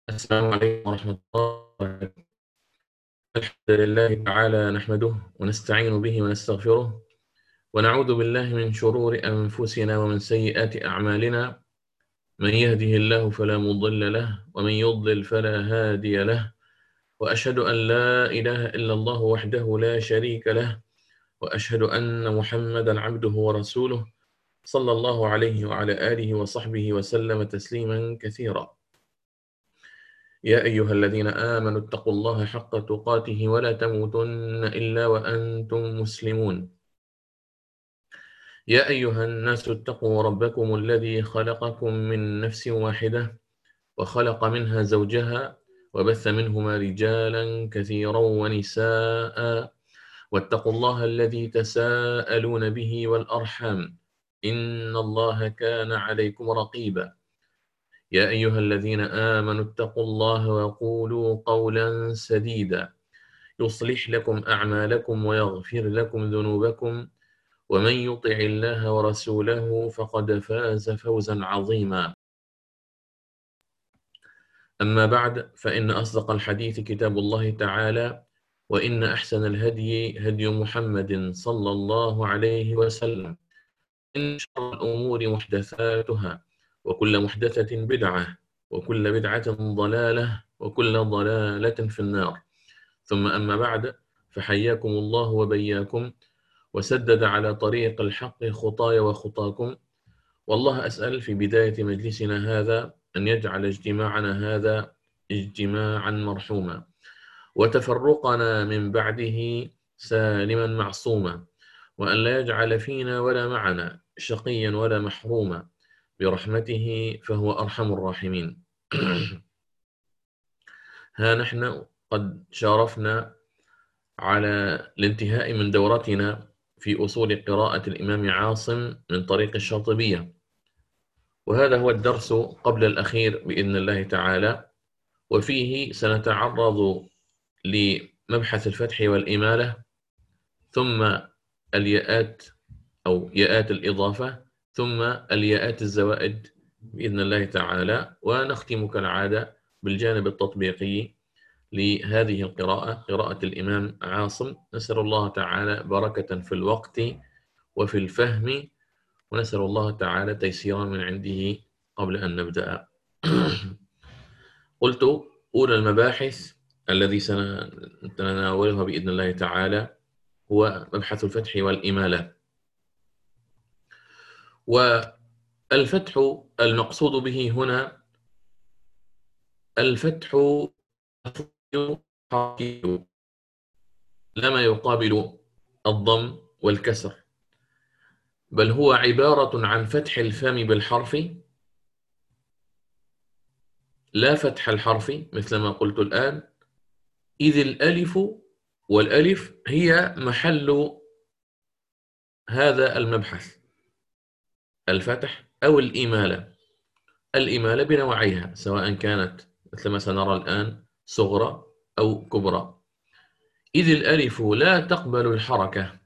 السلام عليكم ورحمة الله وبركاته. الحمد لله تعالى نحمده ونستعين به ونستغفره ونعوذ بالله من شرور أنفسنا ومن سيئات أعمالنا. من يهده الله فلا مضل له ومن يضلل فلا هادي له، وأشهد أن لا إله إلا الله وحده لا شريك له، وأشهد أن محمدا عبده ورسوله صلى الله عليه وعلى آله وصحبه وسلم تسليما كثيرا. يا أيها الذين آمنوا اتقوا الله حق تقاته ولا تموتن إلا وأنتم مسلمون. يا أيها الناس اتقوا ربكم الذي خلقكم من نفس واحدة وخلق منها زوجها وبث منهما رجالا كثيرا ونساء، واتقوا الله الذي تساءلون به والأرحام إن الله كان عليكم رقيبا. يا أيها الذين آمنوا اتقوا الله وقولوا قولا سديدا يصلح لكم أعمالكم ويغفر لكم ذنوبكم، ومن يطع الله ورسوله فقد فاز فوزا عظيما. أما بعد، فإن أصدق الحديث كتاب الله تعالى، وإن أحسن الهدي هدي محمد صلى الله عليه وسلم. إن شر الأمور محدثاتها، وكل محدثة بدعة، وكل بدعة ضلالة، وكل ضلالة في النار. ثم أما بعد، فحياكم الله وبياكم وسدد على طريق الحق خطاي وخطاكم. والله أسأل في بداية مجلسنا هذا أن يجعل اجتماعنا هذا اجتماعا مرحوما، وتفرقنا من بعده سالما معصوما، وأن لا يجعل فينا ولا معنا شقيا ولا محروما برحمته فهو أرحم الراحمين. ها نحن قد شارفنا على الانتهاء من دورتنا في أصول قراءة الإمام عاصم من طريق الشاطبية، وهذا هو الدرس قبل الأخير بإذن الله تعالى، وفيه سنتعرض لمبحث الفتح والإمالة، ثم الياءات أو ياءات الإضافة، ثم الياءات الزوائد بإذن الله تعالى، ونختم كالعادة بالجانب التطبيقي لهذه القراءة، قراءة الإمام عاصم. نسأل الله تعالى بركة في الوقت وفي الفهم، ونسأل الله تعالى تيسيرا من عنده قبل أن نبدأ. قلت أولى المباحث الذي سنتناولها بإذن الله تعالى هو مبحث الفتح والإمالة. والفتح المقصود به هنا الفتح لا ما يقابل الضم والكسر، بل هو عبارة عن فتح الفم بالحرف، لا فتح الحرف مثل ما قلت الآن، إذ الألف والألف هي محل هذا المبحث، الفتح أو الإمالة. الإمالة بنوعيها، سواء كانت مثل ما سنرى الآن صغرى أو كبرى. إذ الألف لا تقبل الحركة،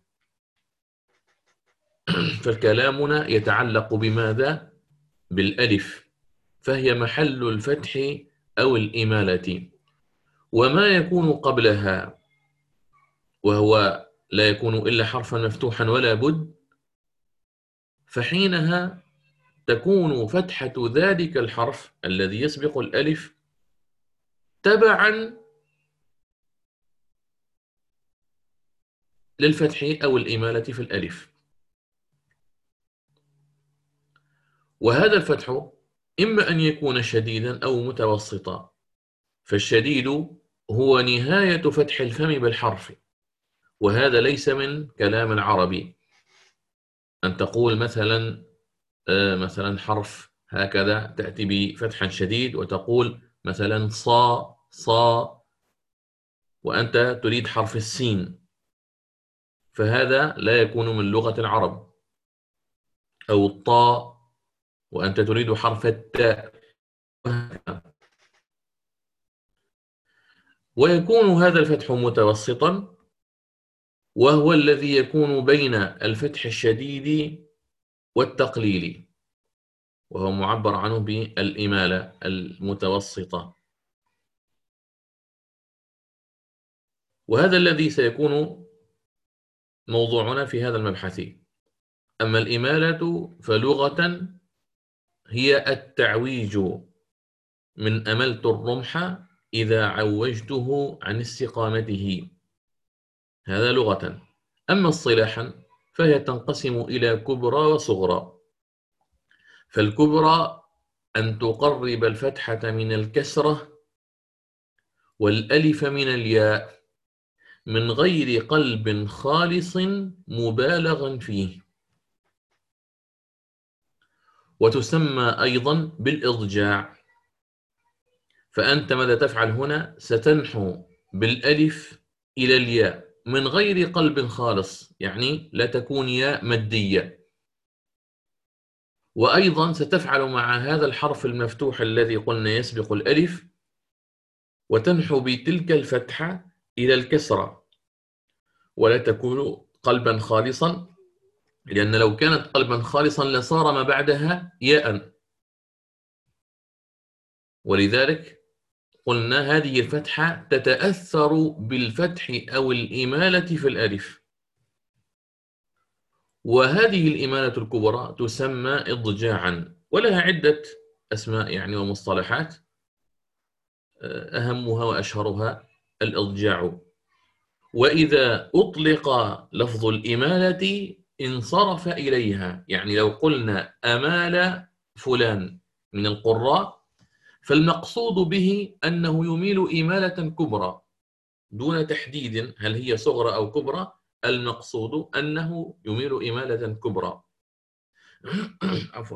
فكلامنا يتعلق بماذا؟ بالألف، فهي محل الفتح أو الإمالة. وما يكون قبلها وهو لا يكون إلا حرفا مفتوحا ولا بد، فحينها تكون فتحة ذلك الحرف الذي يسبق الألف تبعا للفتح أو الإمالة في الألف. وهذا الفتح إما أن يكون شديدا أو متوسطا، فالشديد هو نهاية فتح الفم بالحرف، وهذا ليس من كلام العربي أن تقول مثلا حرف هكذا تأتي بفتح شديد وتقول مثلا صا صا وأنت تريد حرف السين، فهذا لا يكون من لغة العرب. أو الطاء وأنت تريد حرف التاء. ويكون هذا الفتح متوسطا، وهو الذي يكون بين الفتح الشديد والتقليل، وهو معبر عنه بالإمالة المتوسطة. وهذا الذي سيكون موضوعنا في هذا المبحث. أما الإمالة فلغة هي التعويج، من أملت الرمح إذا عوجته عن استقامته، هذا لغة. أما اصطلاحا فهي تنقسم إلى كبرى وصغرى. فالكبرى أن تقرب الفتحة من الكسرة والألف من الياء من غير قلب خالص مبالغا فيه، وتسمى أيضا بالإضجاع. فأنت ماذا تفعل هنا؟ ستنحو بالألف إلى الياء من غير قلب خالص، يعني لا تكون ياء مادية. وأيضا ستفعل مع هذا الحرف المفتوح الذي قلنا يسبق الألف، وتنحو بتلك الفتحة إلى الكسرة، ولا تكون قلبا خالصا، لأن لو كانت قلبا خالصا لصار ما بعدها ياء. ولذلك قلنا هذه الفتحة تتأثر بالفتح أو الإمالة في الألف. وهذه الإمالة الكبرى تسمى إضجاعا، ولها عدة أسماء يعني ومصطلحات، أهمها وأشهرها الإضجاع. وإذا أطلق لفظ الإمالة انصرف إليها، يعني لو قلنا أمال فلان من القراء فالمقصود به أنه يميل إمالة كبرى دون تحديد هل هي صغرى أو كبرى، المقصود أنه يميل إمالة كبرى. عفوا.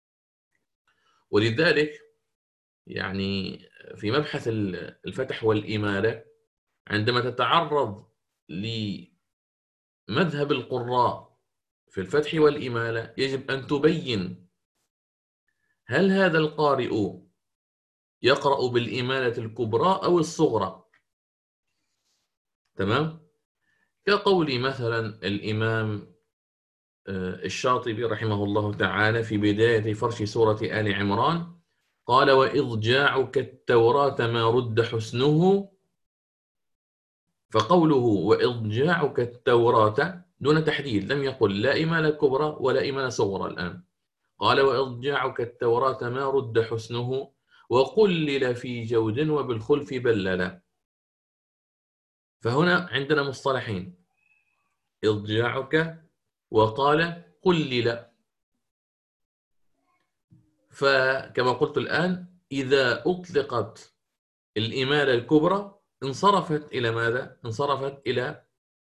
ولذلك يعني في مبحث الفتح والإمالة عندما تتعرض لمذهب القراء في الفتح والإمالة يجب أن تبين هل هذا القارئ يقرأ بالإمالة الكبرى أو الصغرى. تمام؟ كقول مثلا الإمام الشاطبي رحمه الله تعالى في بداية فرش سورة آل عمران قال: وإضجاعك التوراة ما رد حسنه. فقوله وإضجاعك التوراة دون تحديد، لم يقل لا إمالة كبرى ولا إمالة صغرى. الآن قال وإضجاعك التوراة ما رد حسنه وقلل في جود وبالخلف بللا. فهنا عندنا مصطلحين: إضجاعك وقال قلل. فكما قلت الآن إذا أطلقت الإمالة الكبرى انصرفت إلى ماذا؟ انصرفت إلى،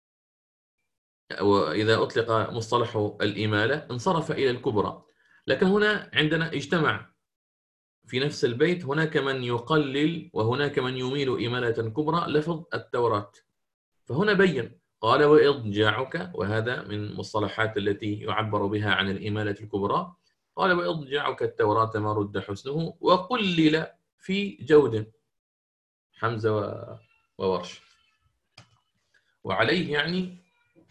وإذا أطلق مصطلح الإمالة انصرف إلى الكبرى. لكن هنا عندنا اجتمع في نفس البيت، هناك من يقلل وهناك من يميل إمالة كبرى لفظ التوراة. فهنا بين قال وإضجاعك، وهذا من مصطلحات التي يعبر بها عن الإمالة الكبرى. قال وإضجاعك التوراة ما رد حسنه وقلل في جود، حمزة وورش. وعليه يعني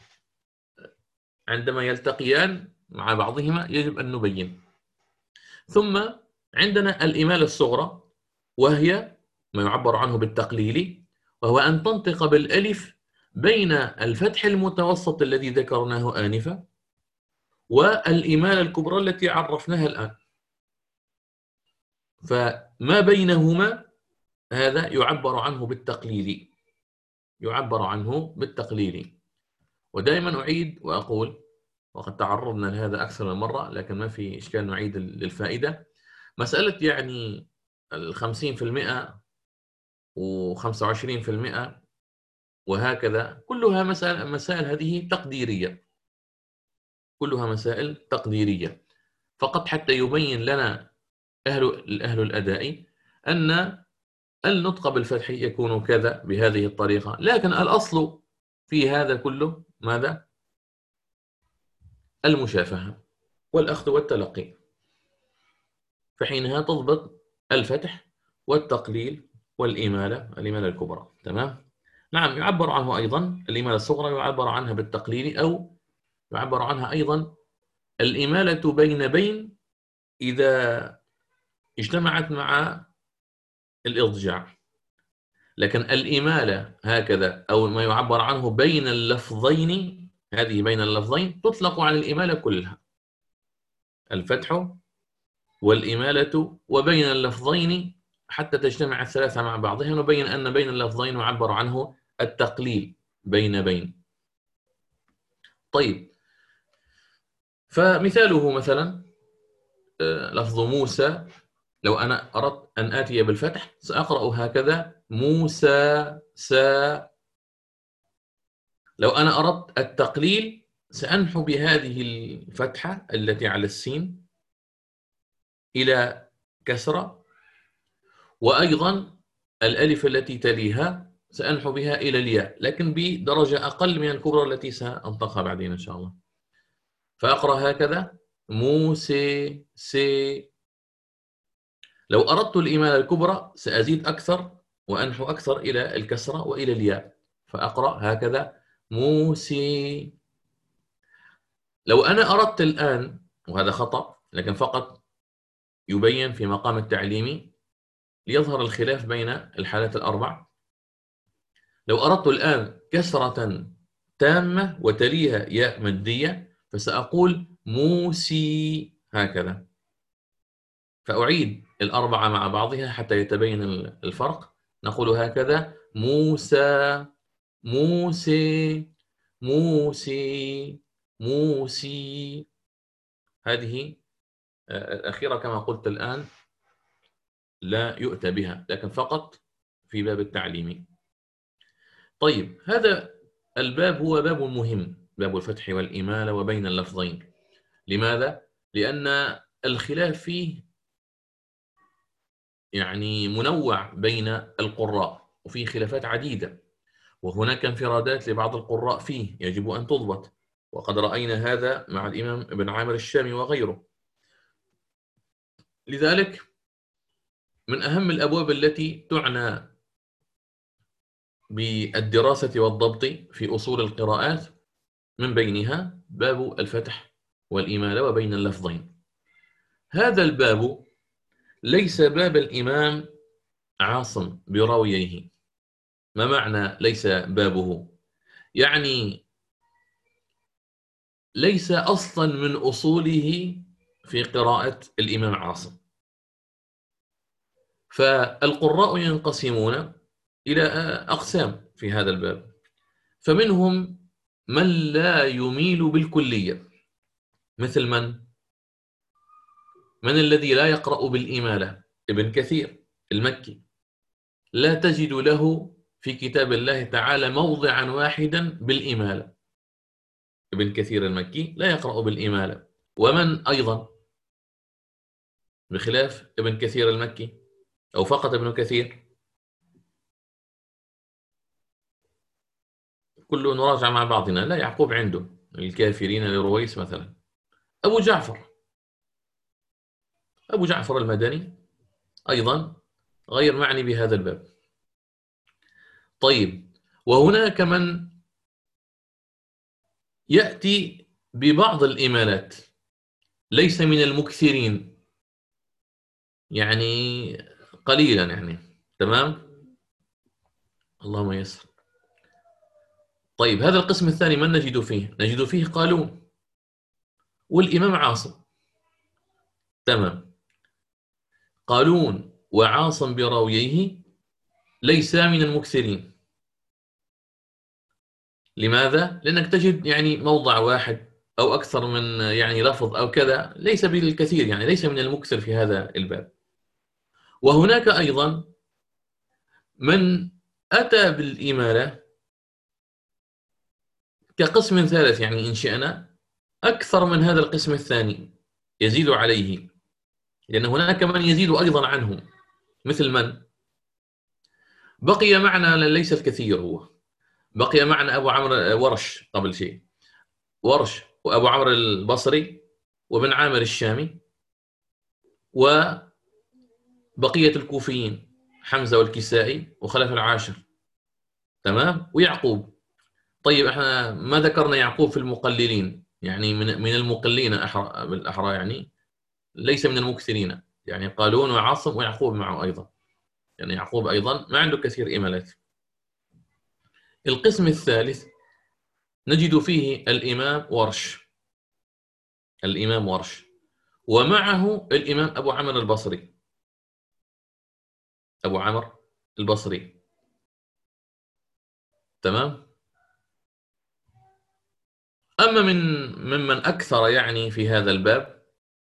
عندما يلتقيان مع بعضهما يجب أن نبين. ثم عندنا الإمالة الصغرى، وهي ما يعبر عنه بالتقليل، وهو أن تنطق بالألف بين الفتح المتوسط الذي ذكرناه آنفا والإمالة الكبرى التي عرفناها الآن. فما بينهما هذا يعبر عنه بالتقليل، يعبر عنه بالتقليل. ودائما أعيد وأقول، وقد تعرضنا لهذا أكثر من مرة لكن ما في إشكال نعيد للفائدة، مسألة يعني 50% و25% وهكذا، كلها مسائل هذه تقديرية، كلها مسائل تقديرية فقط حتى يبين لنا أهل الأداء أن النطق بالفتح يكون كذا بهذه الطريقة. لكن الأصل في هذا كله ماذا؟ المشافهة والأخذ والتلقي، فحينها تضبط الفتح والتقليل والإمالة، الإمالة الكبرى. تمام؟ نعم، يعبر عنه أيضا الإمالة الصغرى يعبر عنها بالتقليل، أو يعبر عنها أيضا الإمالة بين إذا اجتمعت مع الإضجاع. لكن الإمالة هكذا أو ما يعبر عنه بين اللفظين، هذه بين اللفظين تطلق على الإمالة كلها، الفتح والإمالة وبين اللفظين حتى تجتمع الثلاثة مع بعضها، نبين أن بين اللفظين يعبر عنه التقليل بين. طيب، فمثاله مثلا لفظ موسى، لو أنا أردت أن آتي بالفتح سأقرأ هكذا موسى سا. لو أنا أردت التقليل سأنحو بهذه الفتحة التي على السين إلى كسرة، وأيضا الألف التي تليها سأنحو بها إلى الياء، لكن بدرجة أقل من الكبرى التي سأنطقها بعدين إن شاء الله. فأقرأ هكذا موسى سي. لو أردت الإمالة الكبرى سأزيد أكثر وأنحو أكثر إلى الكسرة وإلى الياء، فأقرأ هكذا موسي. لو أنا أردت الآن، وهذا خطأ لكن فقط يبين في مقام التعليمي ليظهر الخلاف بين الحالات الأربع، لو أردت الآن كسرة تامة وتليها ياء مادية فسأقول موسي هكذا. فأعيد الأربعة مع بعضها حتى يتبين الفرق. نقول هكذا موسى موسي موسي موسي. هذه الأخيرة كما قلت الآن لا يؤتى بها، لكن فقط في باب التعليم. طيب، هذا الباب هو باب مهم، باب الفتح والإمالة وبين اللفظين. لماذا؟ لأن الخلاف فيه يعني منوع بين القراء، وفيه خلافات عديدة، وهناك انفرادات لبعض القراء فيه يجب أن تضبط، وقد رأينا هذا مع الإمام ابن عامر الشامي وغيره. لذلك من أهم الأبواب التي تعنى بالدراسة والضبط في أصول القراءات من بينها باب الفتح والإمالة وبين اللفظين. هذا الباب ليس باب الإمام عاصم براويه. ما معنى ليس بابه؟ يعني ليس أصلا من أصوله في قراءة الإمام عاصم. فالقراء ينقسمون إلى أقسام في هذا الباب، فمنهم من لا يميل بالكلية، مثل من الذي لا يقرأ بالإمالة؟ ابن كثير المكي، لا تجد له في كتاب الله تعالى موضعا واحدا بالإمالة. ابن كثير المكي لا يقرأ بالإمالة. ومن أيضا بخلاف ابن كثير المكي أو فقط ابن كثير؟ كله نراجع مع بعضنا. لا، يعقوب عنده الكافرين لرويس مثلا. أبو جعفر المدني أيضا غير معني بهذا الباب. طيب، وهناك من يأتي ببعض الإمالات، ليس من المكثرين، يعني قليلا يعني. تمام، اللهم يسر. طيب، هذا القسم الثاني من نجد فيه؟ نجد فيه قالون والإمام عاصم. تمام، قالون وعاصم براويه ليسا من المكثرين. لماذا؟ لأنك تجد يعني موضع واحد أو أكثر من يعني لفظ أو كذا، ليس بالكثير، يعني ليس من المكثر في هذا الباب. وهناك أيضا من أتى بالإمالة كقسم ثالث، يعني إن شئنا أكثر من هذا القسم الثاني يزيد عليه، لأن هناك من يزيد أيضا عنه. مثل من بقي معنا ليس الكثير، هو بقي معنا أبو عمرو ورش قبل شيء، ورش وأبو عمرو البصري وابن عامر الشامي وبقية الكوفيين حمزة والكسائي وخلف العاشر. تمام، ويعقوب. طيب، احنا ما ذكرنا يعقوب في المقللين، يعني من المقلين بالأحرى، يعني ليس من المكثرين، يعني قالون وعاصم ويعقوب معه أيضا. يعني يعقوب أيضا ما عنده كثير إمالات. القسم الثالث نجد فيه الإمام ورش، الإمام ورش، ومعه الإمام أبو عمرو البصري، أبو عمرو البصري. تمام. أما ممن أكثر يعني في هذا الباب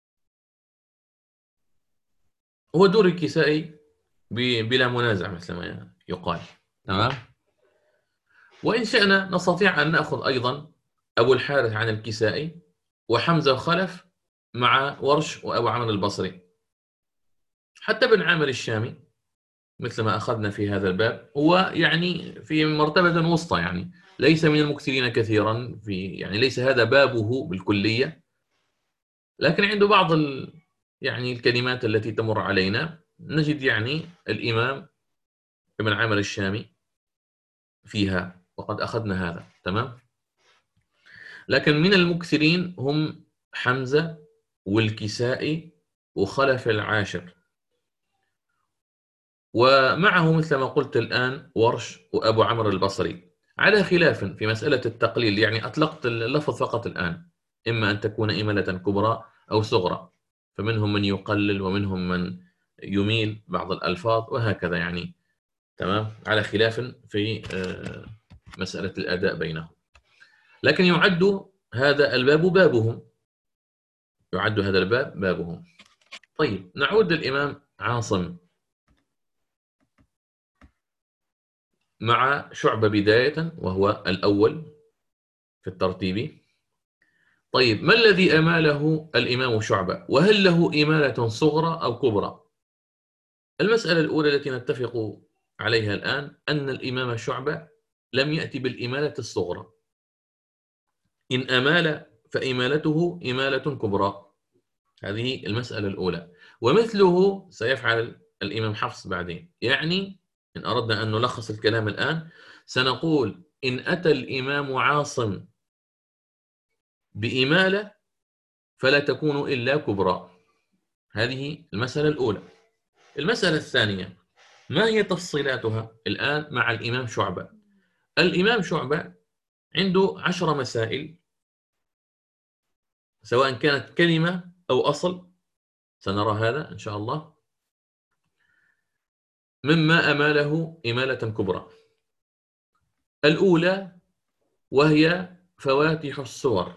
هو دور الكسائي بلا منازع مثل ما يقال. تمام. وإن شئنا نستطيع أن نأخذ أيضا أبو الحارث عن الكسائي، وحمزة وخلف مع ورش وأبو عمرو البصري. حتى ابن عامر الشامي مثل ما أخذنا في هذا الباب هو يعني في مرتبة وسطى، يعني ليس من المكثرين كثيرا، يعني ليس هذا بابه بالكلية، لكن عنده بعض يعني الكلمات التي تمر علينا نجد يعني الإمام ابن عامر الشامي فيها، وقد أخذنا هذا. تمام. لكن من المكثرين هم حمزة والكسائي وخلف العاشر، ومعه مثل ما قلت الآن ورش وأبو عمرو البصري، على خلاف في مسألة التقليل. يعني أطلقت اللفظ فقط الآن، إما أن تكون إمالة كبرى أو صغرى، فمنهم من يقلل ومنهم من يميل بعض الألفاظ وهكذا يعني. تمام. على خلاف في مسألة الأداء بينهم، لكن يعد هذا الباب بابهم، يعد هذا الباب بابهم. طيب نعود للإمام عاصم مع شعبة بداية، وهو الأول في الترتيب. طيب ما الذي أماله الإمام شعبة؟ وهل له إمالة صغرى أو كبرى؟ المسألة الأولى التي نتفق عليها الآن أن الإمام شعبة لم يأتي بالإمالة الصغرى. إن أمال فإمالته إمالة كبرى، هذه المسألة الأولى. ومثله سيفعل الإمام حفص بعدين. يعني إن أردنا أن نلخص الكلام الآن سنقول إن أتى الإمام عاصم بإمالة فلا تكون إلا كبرى. هذه المسألة الأولى. المسألة الثانية ما هي تفصيلاتها الآن مع الإمام شعبة؟ الإمام شعبة عنده 10 مسائل، سواء كانت كلمة أو أصل، سنرى هذا إن شاء الله، مما أماله إمالة كبرى. الأولى وهي فواتح السور،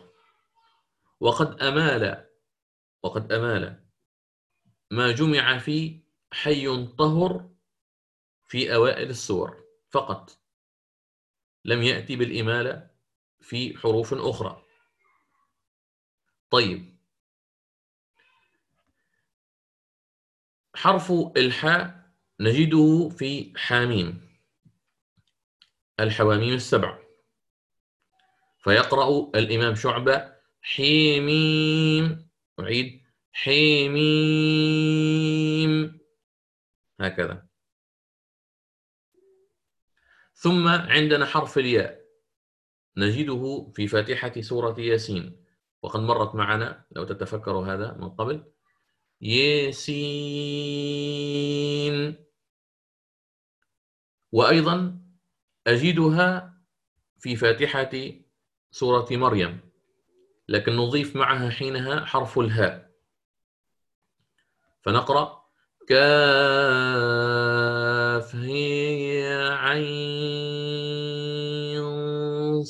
وقد أمال ما جمع في حي طهر في أوائل السور فقط، لم يأتي بالإمالة في حروف أخرى. طيب حرف الحاء نجده في حاميم، الحواميم السبع، فيقرأ الإمام شعبة حميم، أعيد حميم، هكذا. ثم عندنا حرف الياء نجده في فاتحة سورة ياسين، وقد مرت معنا لو تتفكروا هذا من قبل، ياسين. وأيضا أجدها في فاتحة سورة مريم، لكن نضيف معها حينها حرف الهاء، فنقرأ كاف هي عين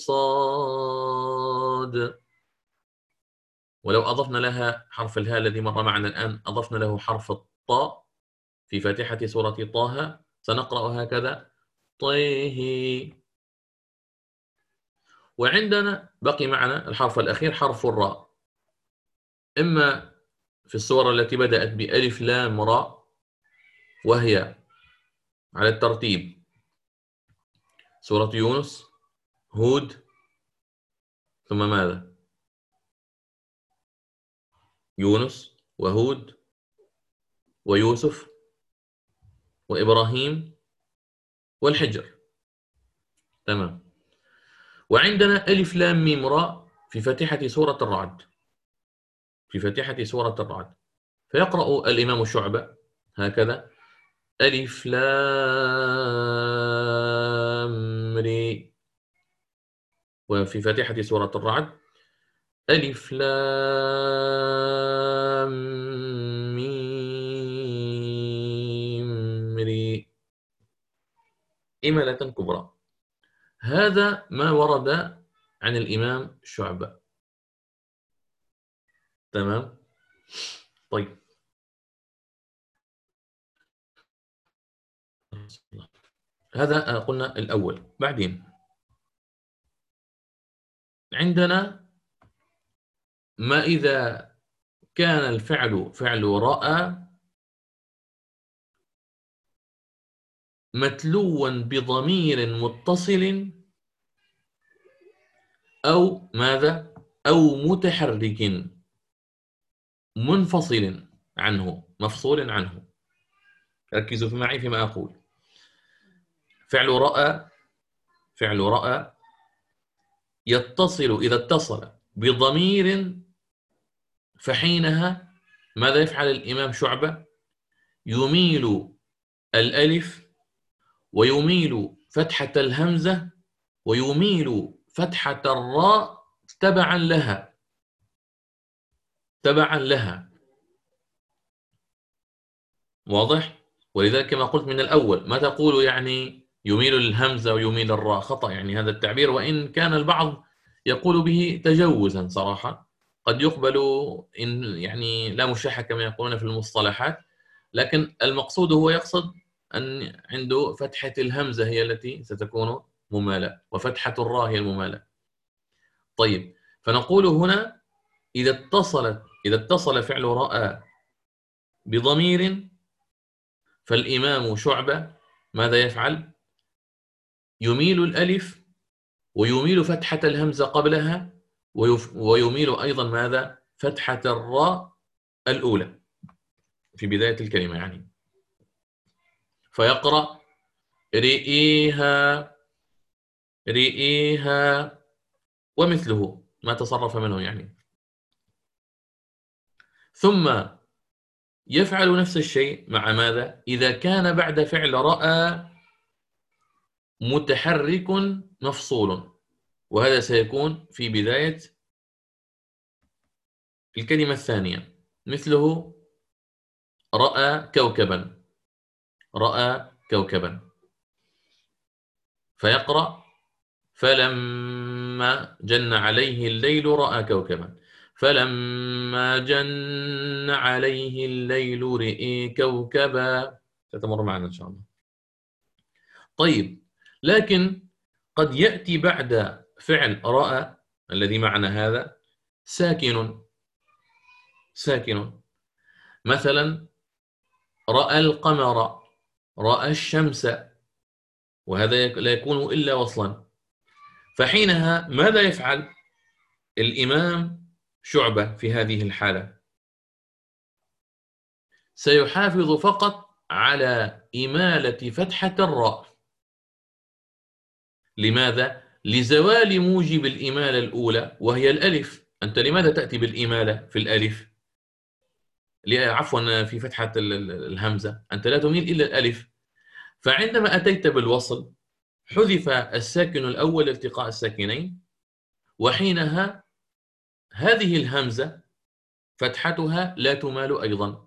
صاد. ولو أضفنا لها حرف الهاء الذي مر معنا الآن، أضفنا له حرف الطاء في فاتحة سورة طه، سنقرأ هكذا طه. وعندنا بقي معنا الحرف الأخير حرف الراء، إما في السور التي بدأت بألف لام راء، وهي على الترتيب سورة يونس، هود، ثم ماذا؟ يونس وهود ويوسف وإبراهيم والحجر. تمام. وعندنا ألف لام ميم راء في فاتحة سورة الرعد، في فاتحة سورة الرعد، فيقرأ الإمام شعبة هكذا ألف لام ري. وفي فاتحة سورة الرعد ألف لام ميم ري، إمالة كبرى. هذا ما ورد عن الإمام شعبة. تمام. طيب، هذا قلنا الأول. بعدين عندنا ما إذا كان الفعل فعل رأى متلوا بضمير متصل أو ماذا؟ أو متحرك منفصل عنه، مفصول عنه. ركزوا معي فيما أقول. فعل رأى يتصل إذا اتصل بضمير، فحينها ماذا يفعل الإمام شعبة؟ يميل الألف ويميل فتحة الهمزة ويميل فتحة الراء تبعا لها، تبعا لها. واضح؟ ولذلك كما قلت من الأول، ما تقول يعني يميل الهمزة ويميل الراء، خطأ يعني هذا التعبير، وإن كان البعض يقول به تجوزا صراحة، قد يقبل إن يعني لا مشاحة كما يقولون في المصطلحات، لكن المقصود هو يقصد أن عنده فتحة الهمزة هي التي ستكون ممالة، وفتحة الراء هي الممالة. طيب، فنقول هنا إذا اتصل فعل رأى بضمير، فالإمام شعبة ماذا يفعل؟ يميل الألف ويميل فتحة الهمزة قبلها ويميل أيضا ماذا؟ فتحة الراء الأولى في بداية الكلمة يعني. فيقرأ رئيها رئيها ومثله ما تصرف منه يعني. ثم يفعل نفس الشيء مع ماذا؟ إذا كان بعد فعل رأى متحرك مفصول، وهذا سيكون في بداية الكلمة الثانية، مثله رأى كوكبا، رأى كوكبا. فيقرأ فلما جن عليه الليل رأى كوكبا، فلما جن عليه الليل رئي كوكبا. ستمر معنا إن شاء الله. طيب، لكن قد يأتي بعد فعل رأى الذي معنا هذا ساكن، ساكن. مثلا رأى القمر، رأى الشمس، وهذا لا يكون إلا وصلا. فحينها ماذا يفعل الإمام شعبة في هذه الحالة؟ سيحافظ فقط على إمالة فتحة الراء. لماذا؟ لزوال موجب الإمالة الأولى وهي الألف. أنت لماذا تأتي بالإمالة في الألف؟ عفوا في فتحة الهمزة، أنت لا تميل إلا الألف. فعندما أتيت بالوصل حذف الساكن الأول التقاء الساكنين، وحينها هذه الهمزة فتحتها لا تمال أيضا.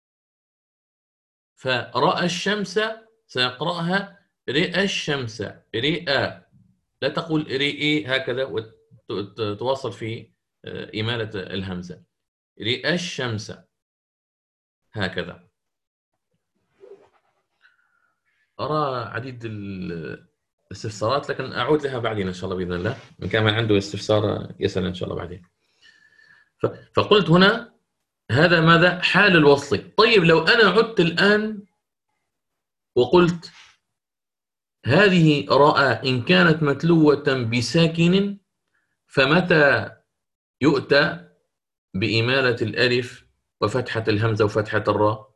فرأى الشمس سيقرأها رئى الشمس، رئى، لا تقول رئي هكذا وتواصل في إمالة الهمزة. رئى الشمس هكذا. أرى عديد الاستفسارات، لكن أعود لها بعدين إن شاء الله بإذن الله. من كان عنده استفسار يسأل إن شاء الله بعدين. فقلت هنا هذا ماذا؟ حال الوصل. طيب، لو أنا عدت الآن وقلت هذه رأى إن كانت متلوة بساكن، فمتى يؤتى بإمالة الألف وفتحة الهمزة وفتحة الراء؟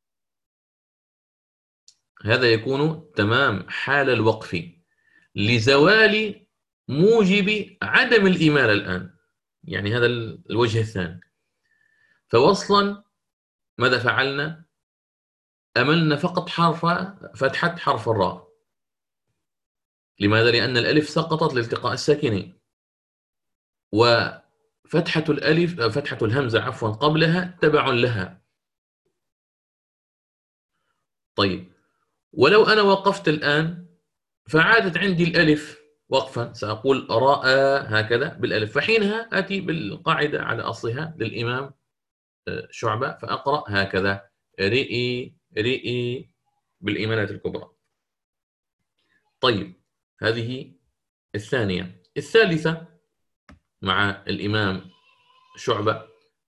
هذا يكون تمام حال الوقف لزوال موجب عدم الإمالة الآن، يعني هذا الوجه الثاني. فوصلا ماذا فعلنا؟ أملنا فقط فتحة حرف الراء. لماذا؟ لأن الألف سقطت لالتقاء الساكنين، وفتحة الألف فتحة الهمزة عفوا قبلها تبع لها. طيب، ولو أنا وقفت الآن فعادت عندي الألف وقفا، سأقول رأى هكذا بالألف، فحينها آتي بالقاعدة على أصلها للإمام شعبة فأقرأ هكذا رئي رئي بالإمالة الكبرى. طيب، هذه الثانية. الثالثة مع الإمام شعبة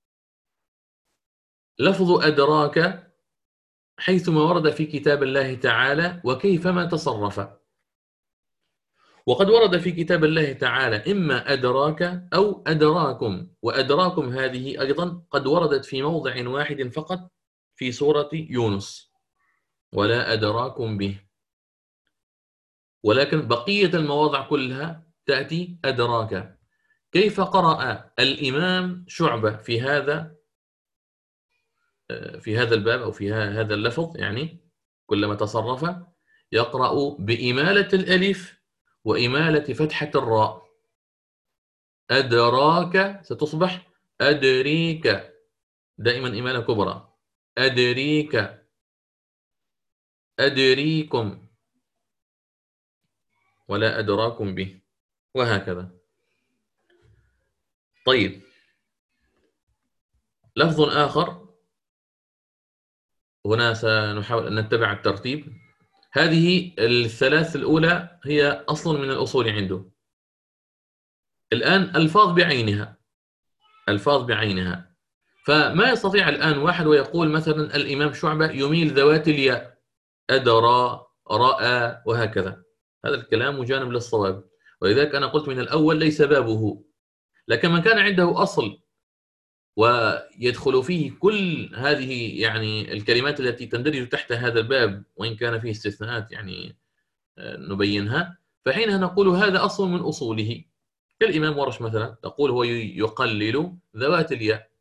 لفظ أدراك حيثما ورد في كتاب الله تعالى وكيفما تصرف. وقد ورد في كتاب الله تعالى إما أدراك أو أدراكم، وأدراكم هذه أيضا قد وردت في موضع واحد فقط في سورة يونس، ولا أدراكم به، ولكن بقية المواضع كلها تأتي أدراك. كيف قرأ الإمام شعبة في هذا الباب أو في هذا اللفظ؟ يعني كلما تصرف يقرأ بإمالة الألف وإمالة فتحة الراء. أدراك ستصبح أدريك، دائما إمالة كبرى. أدريك، أدريكم، ولا أدراكم به، وهكذا. طيب، لفظ آخر، هنا سنحاول أن نتبع الترتيب. هذه الثلاث الأولى هي أصل من الأصول عنده. الآن ألفاظ بعينها، ألفاظ بعينها. فما يستطيع الآن واحد ويقول مثلا الإمام شعبة يميل ذوات الياء، أدرى، رأى، وهكذا. هذا الكلام مجانب للصواب، ولذلك أنا قلت من الأول ليس بابه. لكن من كان عنده أصل ويدخل فيه كل هذه يعني الكلمات التي تندرج تحت هذا الباب، وإن كان فيه استثناءات يعني نبينها، فحينها نقول هذا أصل من أصوله. كالإمام ورش مثلا تقول هو يقلل ذوات الياء،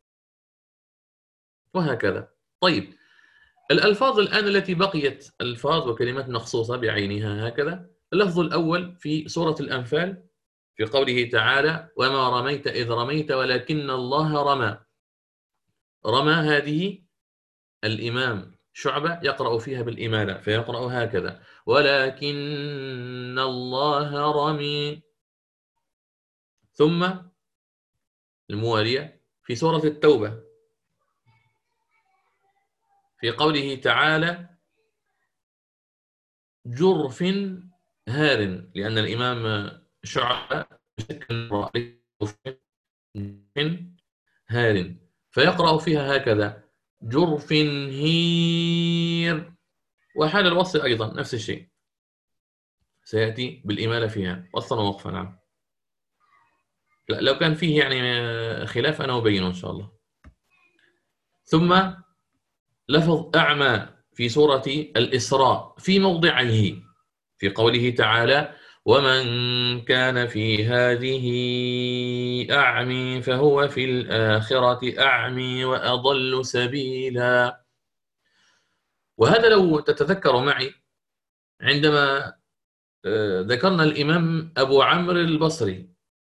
وهكذا. طيب، الألفاظ الآن التي بقيت ألفاظ وكلمات مخصوصة بعينها هكذا. اللفظ الأول في سورة الأنفال في قوله تعالى وما رميت إذ رميت ولكن الله رمى. رمى هذه الإمام شعبة يقرأ فيها بالإمالة، فيقرأ هكذا ولكن الله رمي. ثم الموالية في سورة التوبة في قوله تعالى جرف هار، لأن الإمام شعبة جرف هار، فيقرأ فيها هكذا جرف هير. وحال الوصل أيضا نفس الشيء، سيأتي بالإمالة فيها وصلا ووقفا. نعم، لو كان فيه يعني خلاف أنا أبينه إن شاء الله. ثم لفظ أعمى في سورة الإسراء في موضعيه في قوله تعالى ومن كان في هذه أعمي فهو في الآخرة أعمي وأضل سبيلا. وهذا لو تتذكر معي عندما ذكرنا الإمام أبو عمرو البصري،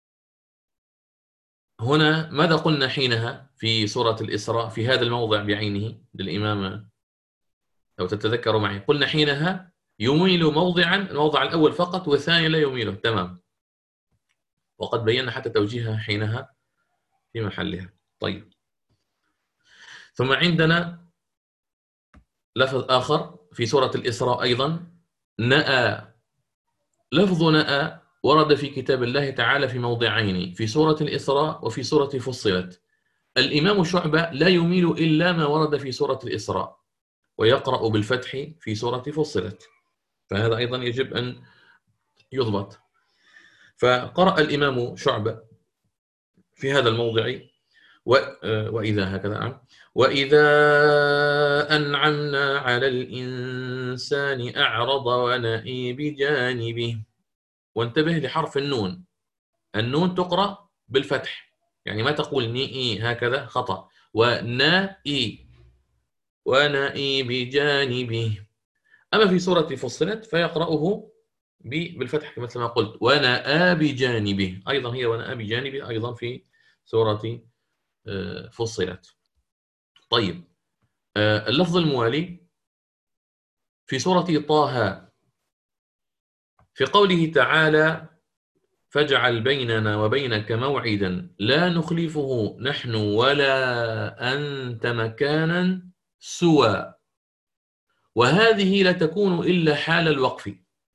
هنا ماذا قلنا حينها في سورة الإسراء في هذا الموضع بعينه للإمام؟ لو تتذكر معي قلنا حينها يميل موضعا، الموضع الأول فقط والثاني لا يميله، تمام، وقد بينا حتى توجيهها حينها في محلها. طيب، ثم عندنا لفظ آخر في سورة الإسراء أيضا نأى. لفظ نأى ورد في كتاب الله تعالى في موضعين في سورة الإسراء وفي سورة فصلت. الإمام شعبة لا يميل إلا ما ورد في سورة الإسراء ويقرأ بالفتح في سورة فصلت، فهذا أيضا يجب أن يضبط. فقرأ الإمام شعبة في هذا الموضع وإذا هكذا وإذا أنعمنا على الإنسان أعرض ونأى بجانبه. وانتبه لحرف النون، النون تقرأ بالفتح، يعني ما تقول نئي هكذا خطأ، ونائي. ونئي بجانبه. أما في سورة فصلت فيقرأه بالفتح مثل ما قلت، ونأى بجانبه، أيضا هي ونأى بجانبه أيضا في سورة فصلت. طيب، اللفظ الموالي في سورة طه في قوله تعالى: فاجعل بيننا وبينك موعدا لا نخلفه نحن ولا أنت مكانا سوى. وهذه لا تكون إلا حال الوقف.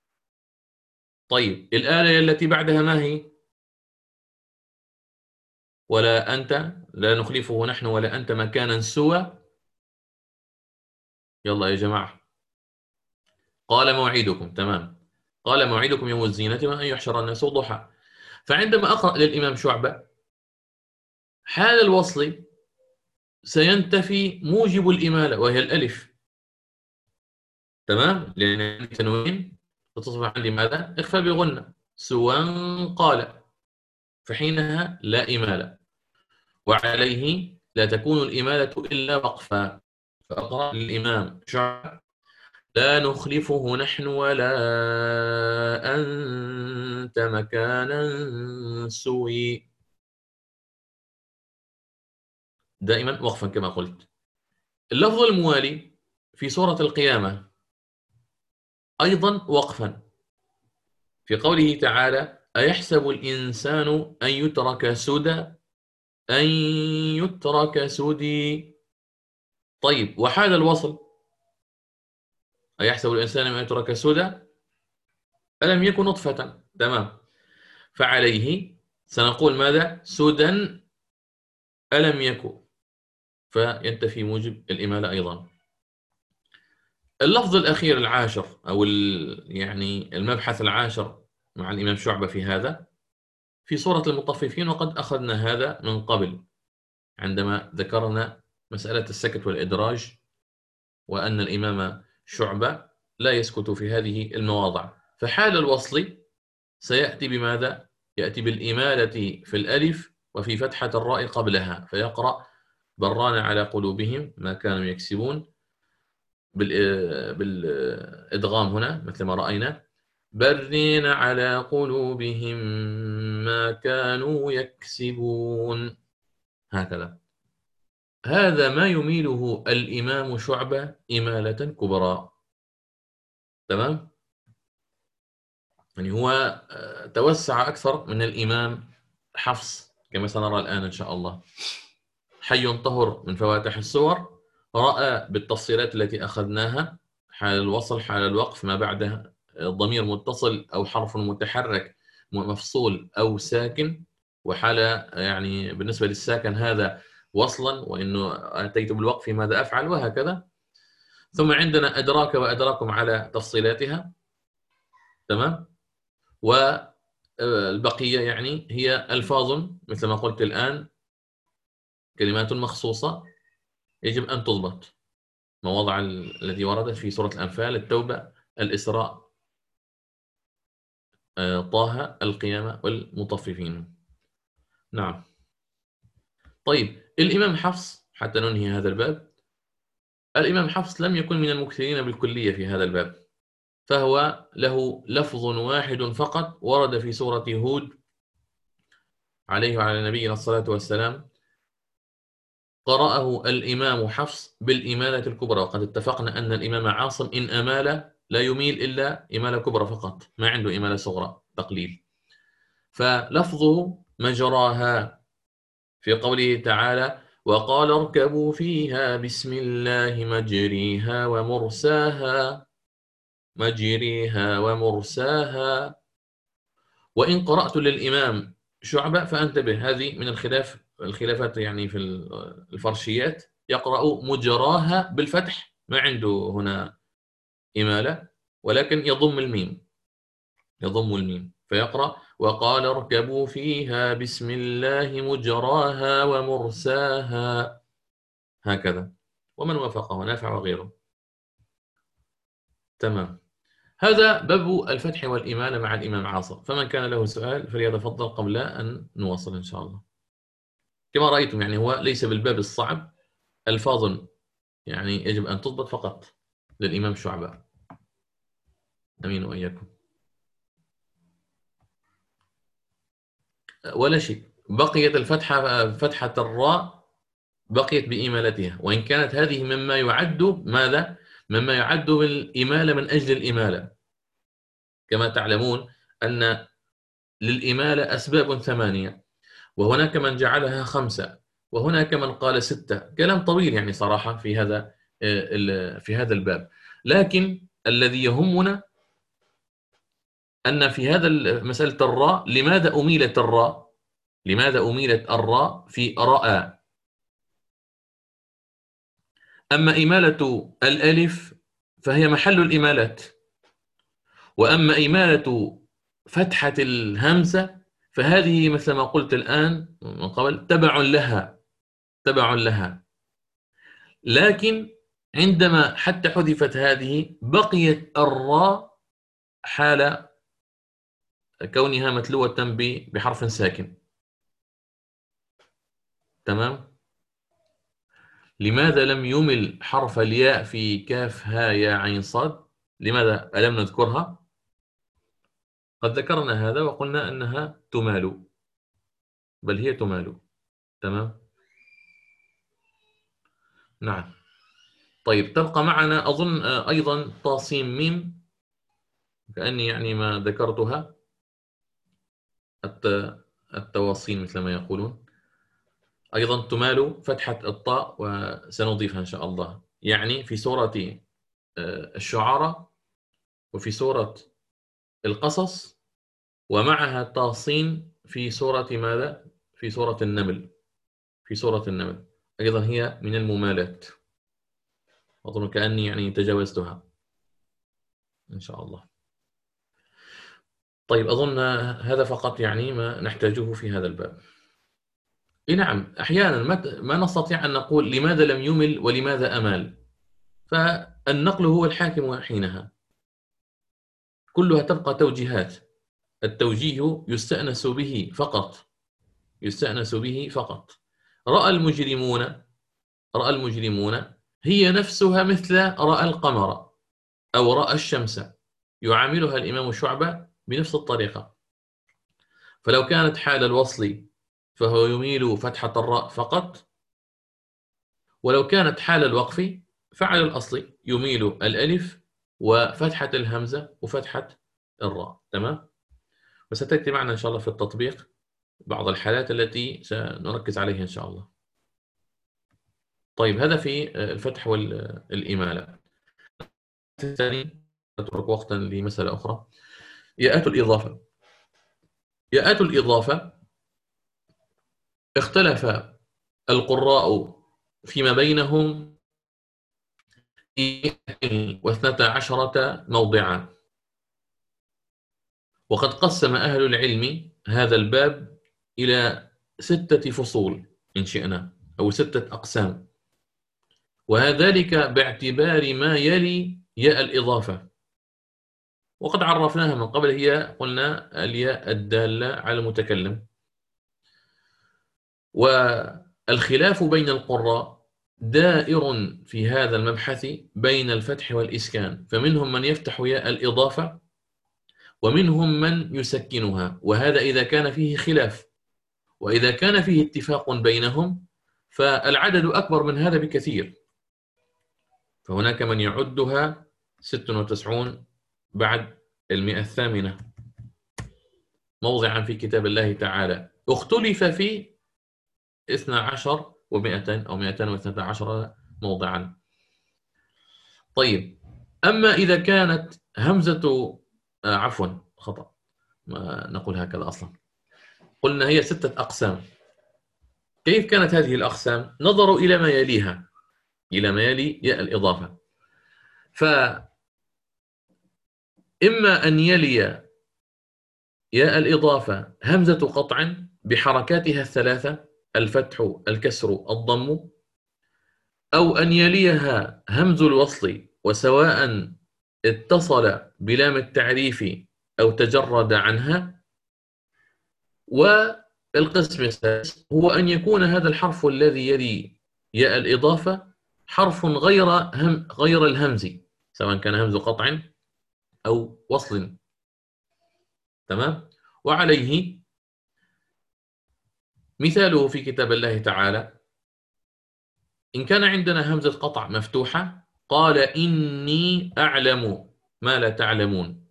طيب، الآية التي بعدها ما هي؟ ولا أنت، لا نخلفه نحن ولا أنت مكانا سوى. يلا يا جماعة. قال موعدكم، تمام، قال موعدكم يوم الزينة وأن يحشر الناس ضحى. فعندما أقرأ للإمام شعبة حال الوصل سينتفي موجب الإمالة وهي الألف، تمام، لأن التنوين فتصبح عندي ماذا؟ إخفاء بغنة، سوى قال، فحينها لا إمالة، وعليه لا تكون الإمالة إلا وقفا. فأقرأ للإمام شعبة: لا نخلفه نحن ولا أنت مكانا سوي، دائما وقفا كما قلت. اللفظ الموالي في سورة القيامة أيضا وقفا، في قوله تعالى: أيحسب الإنسان أن يترك سدى، أن يترك سدي. طيب، وحال الوصل: أيحسب الإنسان أن يترك سدى، ألم يكن نطفة، تمام، فعليه سنقول ماذا؟ سدى ألم يكن، فينتفي موجب الإمالة أيضا. اللفظ الأخير العاشر أو يعني المبحث العاشر مع الإمام شعبة في هذا في سورة المطففين، وقد أخذنا هذا من قبل عندما ذكرنا مسألة السكت والإدراج، وأن الإمام شعبة لا يسكت في هذه المواضع. فحال الوصل سيأتي بماذا؟ يأتي بالإمالة في الألف وفي فتحة الراء قبلها، فيقرأ: بران على قلوبهم ما كانوا يكسبون، بالإدغام هنا مثل ما رأينا: برين على قلوبهم ما كانوا يكسبون، هكذا. هذا ما يميله الإمام شعبة إمالة كبرى، تمام؟ يعني هو توسع أكثر من الإمام حفص كما سنرى الآن إن شاء الله. حي طهر من فواتح السور رأى بالتفصيلات التي أخذناها: حال الوصل، حال الوقف، ما بعدها ضمير متصل أو حرف متحرك مفصول أو ساكن، وحال يعني بالنسبة للساكن هذا وصلا، وإنه أتيت بالوقف ماذا أفعل، وهكذا. ثم عندنا أدراك وأدراكم على تفصيلاتها، تمام. والبقية يعني هي ألفاظ مثل ما قلت الآن، كلمات مخصوصة يجب أن تضبط، مواضع الذي وردت في سورة الأنفال، التوبة، الإسراء، طه، القيامة، والمطففين. نعم. طيب، الإمام حفص، حتى ننهي هذا الباب، الإمام حفص لم يكن من المكثرين بالكلية في هذا الباب، فهو له لفظ واحد فقط ورد في سورة هود عليه وعلى نبينا الصلاة والسلام، قرأه الإمام حفص بالإمالة الكبرى. وقد اتفقنا أن الإمام عاصم إن أمال لا يميل إلا إمالة كبرى فقط، ما عنده إمالة صغرى تقليل. فلفظه مجراها في قوله تعالى: وقال اركبوا فيها بسم الله مجريها ومرساها، مجريها ومرساها. وإن قرأت للإمام شعبة فانتبه، هذه من الخلافات يعني في الفرشيات، يقرأ مجراها بالفتح، ما عنده هنا إمالة، ولكن يضم الميم، يضم الميم، فيقرأ: وقال اركبوا فيها بسم الله مجراها ومرساها، هكذا. ومن وافقه نافع وغيره، تمام. هذا باب الفتح والإمالة مع الإمام عاصم، فمن كان له سؤال فليتفضل قبل أن نواصل إن شاء الله. كما رأيتم يعني هو ليس بالباب الصعب، ألفاظ يعني يجب أن تضبط فقط للإمام شعبة. أمين وإياكم. ولا شيء، بقيت الفتحة، فتحة الراء بقيت بإمالتها، وإن كانت هذه مما يعد ماذا؟ مما يعد بالإمالة من أجل الإمالة. كما تعلمون أن للإمالة أسباب 8، وهناك من جعلها 5، وهناك من قال 6. كلام طويل يعني صراحة في هذا الباب. لكن الذي يهمنا أن في هذا مسألة الراء، لماذا أميلت الراء؟ لماذا أميلت الراء في رأى؟ أما إمالة الألف فهي محل الإمالات، وأما إمالة فتحة الهمزة فهذه مثل ما قلت الآن من قبل تبع لها، تبع لها. لكن عندما حتى حذفت هذه بقيت الراء حال كونها متلوة بحرف ساكن. تمام؟ لماذا لم يمل حرف الياء في كاف ها يا عين صاد؟ لماذا ألم نذكرها؟ قد ذكرنا هذا وقلنا أنها تمال، بل هي تمال. تمام؟ نعم. طيب، تبقى معنا أظن أيضا طاسيم ميم، كأني يعني ما ذكرتها، التواصين مثل ما يقولون. أيضا تمال فتحة الطاء، وسنضيفها إن شاء الله، يعني في سورة الشعراء وفي سورة القصص، ومعها طاسين في سورة ماذا؟ في سورة النمل. في سورة النمل أيضا هي من الممالات، أظن كأني يعني تجاوزتها إن شاء الله. طيب، أظن هذا فقط يعني ما نحتاجه في هذا الباب. نعم، أحيانا ما نستطيع أن نقول لماذا لم يمل ولماذا أمال، فالنقل هو الحاكم حينها، كلها تبقى توجيهات. التوجيه يستأنس به فقط، يستأنس به فقط. رأى المجرمون، رأى المجرمون هي نفسها مثل رأى القمر أو رأى الشمس، يعاملها الإمام شعبة بنفس الطريقة. فلو كانت حال الوصل فهو يميل فتحة الراء فقط، ولو كانت حال الوقف فعلى الأصل يميل الألف وفتحة الهمزة وفتحة الراء. تمام؟ وستأتي معنا إن شاء الله في التطبيق بعض الحالات التي سنركز عليها إن شاء الله. طيب، هذا في الفتح والإمالة. الثاني نترك وقتا لمسألة أخرى، ياءات الإضافة. ياءات الإضافة اختلف القراء فيما بينهم في 12 موضعا، وقد قسم أهل العلم هذا الباب إلى 6 فصول إن شئنا، أو 6 أقسام، وذلك باعتبار ما يلي ياء الإضافة. وقد عرفناها من قبل، هي قلنا الياء الدالة على المتكلم. والخلاف بين القراء دائر في هذا المبحث بين الفتح والإسكان، فمنهم من يفتح ياء الإضافة ومنهم من يسكنها، وهذا إذا كان فيه خلاف. وإذا كان فيه اتفاق بينهم فالعدد أكبر من هذا بكثير، فهناك من يعدها 96 بعد 108 موضعا في كتاب الله تعالى. اختلف في 12 و200 أو 212 موضعا. طيب، أما إذا كانت همزة عفوا خطأ، ما نقول هكذا أصلا، قلنا هي 6 أقسام. كيف كانت هذه الأقسام؟ نظروا إلى ما يليها، إلى ما يلي ياء الإضافة. فإما أن يلي ياء الإضافة همزة قطع بحركاتها الثلاثة، الفتح الكسر الضم، أو أن يليها همز الوصل وسواء اتصل بلام التعريف أو تجرد عنها. والقسم الثالث هو أن يكون هذا الحرف الذي يلي ياء الإضافة حرف غير الهمز، سواء كان همز قطع أو وصل. تمام. وعليه مثاله في كتاب الله تعالى: إن كان عندنا همزة قطع مفتوحة قال إني أعلم ما لا تعلمون.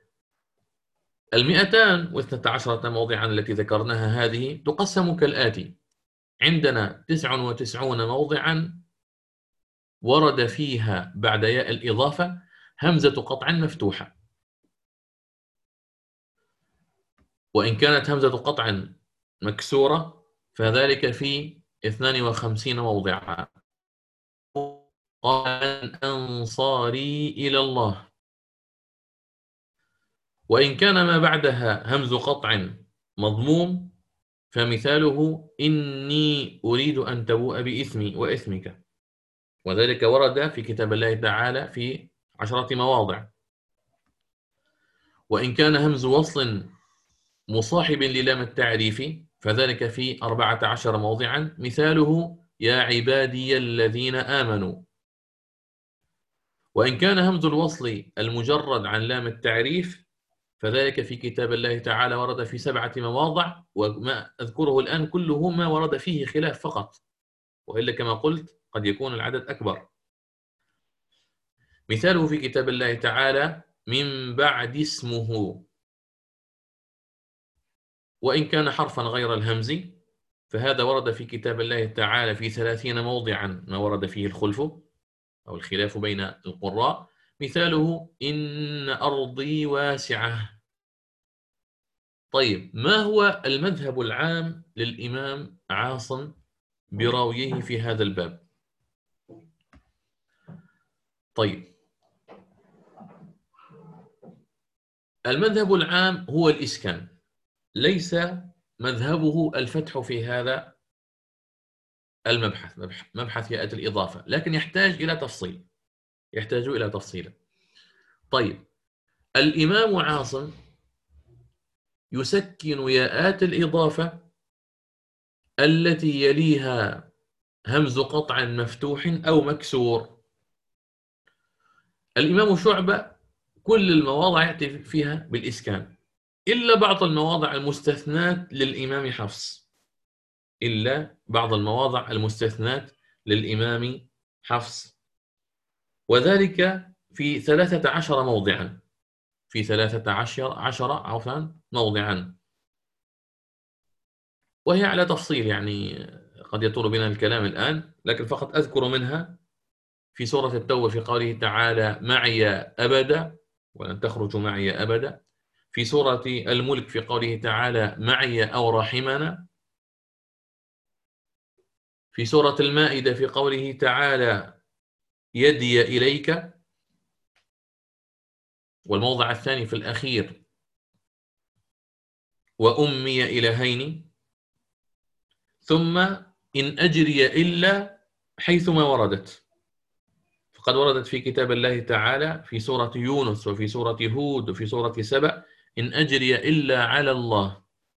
212 موضعا التي ذكرناها هذه تقسم كالآتي: عندنا 99 موضعا ورد فيها بعد ياء الإضافة همزة قطع مفتوحة، وإن كانت همزة قطع مكسورة فذلك في 52 موضعا. قال أنصاري إلى الله. وإن كان ما بعدها همز قطع مضموم فمثاله إني أريد أن تبوء بإثمي وإثمك، وذلك ورد في كتاب الله تعالى في 10 مواضع. وإن كان همز وصل مصاحب للام التعريف فذلك في 14 موضعا، مثاله يا عبادي الذين آمنوا. وإن كان همز الوصل المجرد عن لام التعريف فذلك في كتاب الله تعالى ورد في 7 مواضع، وما أذكره الآن كله ما ورد فيه خلاف فقط، وإلا كما قلت قد يكون العدد أكبر. مثاله في كتاب الله تعالى من بعد اسمه. وإن كان حرفا غير الهمز فهذا ورد في كتاب الله تعالى في 30 موضعا ما ورد فيه الخلف أو الخلاف بين القراء، مثاله إن أرضي واسعة. طيب، ما هو المذهب العام للإمام عاصم براويه في هذا الباب؟ طيب، المذهب العام هو الإسكان، ليس مذهبه الفتح في هذا المبحث، مبحث ياء الإضافة، لكن يحتاج إلى تفصيل. طيب، الإمام عاصم يسكن ياءات الإضافة التي يليها همز قطع مفتوح أو مكسور. الإمام شعبة كل المواضع يأتي فيها بالإسكان، إلا بعض المواضع المستثنات للإمام حفص، وذلك في 13 موضعا، موضعا، وهي على تفصيل، يعني قد يطول بنا الكلام الآن، لكن فقط أذكر منها في سورة التوبة في قوله تعالى معي أبدا ولن تخرجوا معي أبدا، في سورة الملك في قوله تعالى معي أو رحمنا، في سورة المائدة في قوله تعالى يدي إليك، والموضع الثاني في الأخير وأمي إلهين، ثم إن أجري إلا حيثما وردت، فقد وردت في كتاب الله تعالى في سورة يونس وفي سورة هود وفي سورة سبأ إن أجري إلا على الله،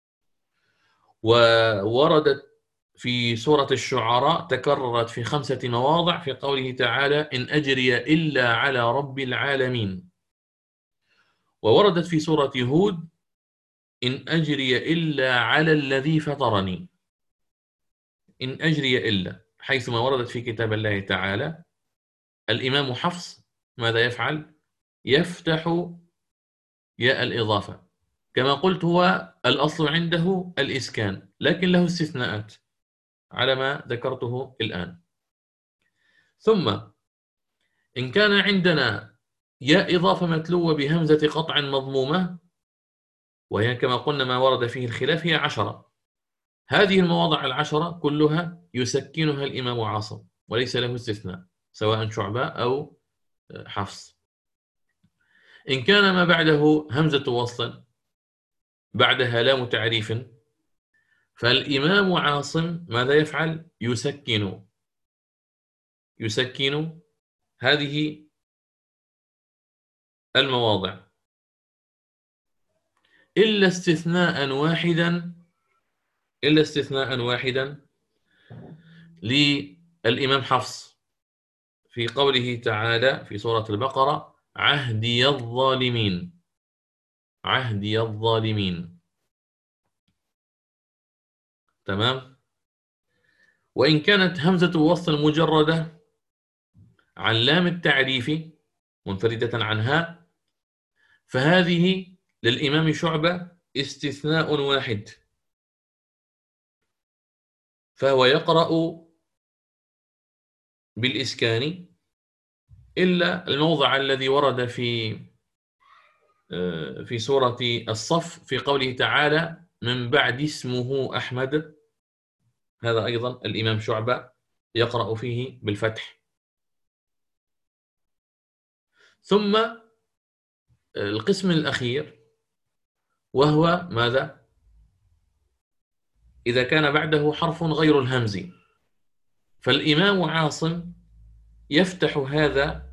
ووردت في سورة الشعراء تكررت في 5 مواضع في قوله تعالى إن أجري إلا على رب العالمين، ووردت في سورة هود إن أجري إلا على الذي فطرني. إن أجري إلا حيثما وردت في كتاب الله تعالى، الإمام حفص ماذا يفعل؟ يفتح ياء الإضافة، كما قلت هو الأصل عنده الإسكان، لكن له استثناءات على ما ذكرته الآن. ثم إن كان عندنا ياء إضافة متلوة بهمزة قطع مضمومة، وهي كما قلنا ما ورد فيه الخلاف، هي 10، هذه المواضع 10 كلها يسكنها الإمام عاصم وليس له استثناء، سواء شعبة أو حفص. إن كان ما بعده همزة وصل بعدها لام تعريف فالإمام عاصم ماذا يفعل؟ يسكن هذه المواضع، إلا استثناء واحدا للإمام حفص، في قوله تعالى في سورة البقرة: عهدي الظالمين، عهدي الظالمين. تمام. وإن كانت همزة وصل مجردة عن لام التعريف منفردة عنها، فهذه للإمام شعبة استثناء واحد، فهو يقرأ بالإسكان إلا الموضع الذي ورد في سورة الصف في قوله تعالى: من بعد اسمه أحمد، هذا أيضا الإمام شعبة يقرأ فيه بالفتح. ثم القسم الأخير وهو ماذا؟ إذا كان بعده حرف غير الهمز، فالإمام عاصم يفتح هذا،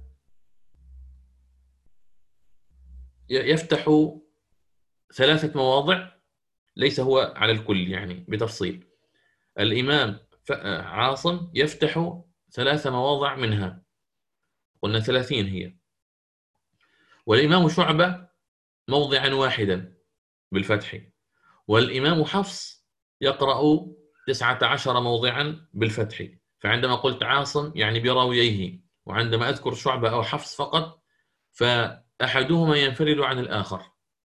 يفتح 3 مواضع، ليس هو على الكل يعني بتفصيل. الإمام عاصم يفتح 3 مواضع منها، قلنا 30 هي، والإمام شعبة موضعا واحدا بالفتح، والإمام حفص يقرأ 19 موضعا بالفتح. فعندما قلت عاصم يعني براوييه، وعندما أذكر شعبة أو حفص فقط فأحدهما ينفرد عن الآخر.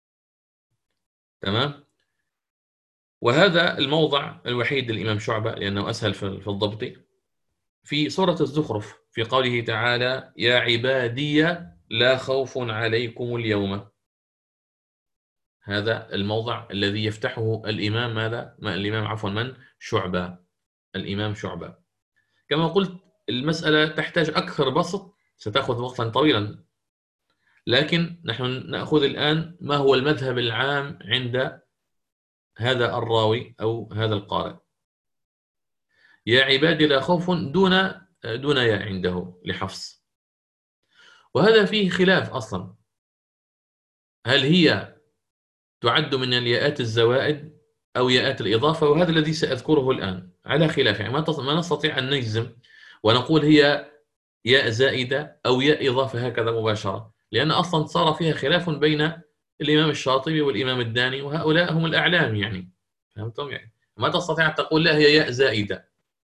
تمام. وهذا الموضع الوحيد للإمام شعبة لأنه أسهل في الضبط في سورة الزخرف في قوله تعالى: يا عبادي لا خوف عليكم اليوم. هذا الموضع الذي يفتحه الإمام ماذا؟ الإمام عفوا من؟ شعبة، الإمام شعبة. كما قلت المسألة تحتاج أكثر بسط، ستأخذ وقتا طويلا، لكن نحن نأخذ الآن ما هو المذهب العام عند هذا الراوي أو هذا القارئ. يا عبادي لا خوف دون يا عنده لحفص، وهذا فيه خلاف أصلا، هل هي تعد من الياءات الزوائد أو ياءات الإضافة؟ وهذا الذي سأذكره الآن على خلاف، يعني ما نستطيع أن نجزم ونقول هي ياء زائدة أو ياء إضافة هكذا مباشرة، لأن أصلا صار فيها خلاف بين الإمام الشاطبي والإمام الداني، وهؤلاء هم الأعلام يعني، فهمتم؟ يعني ما تستطيع أن تقول لا هي ياء زائدة،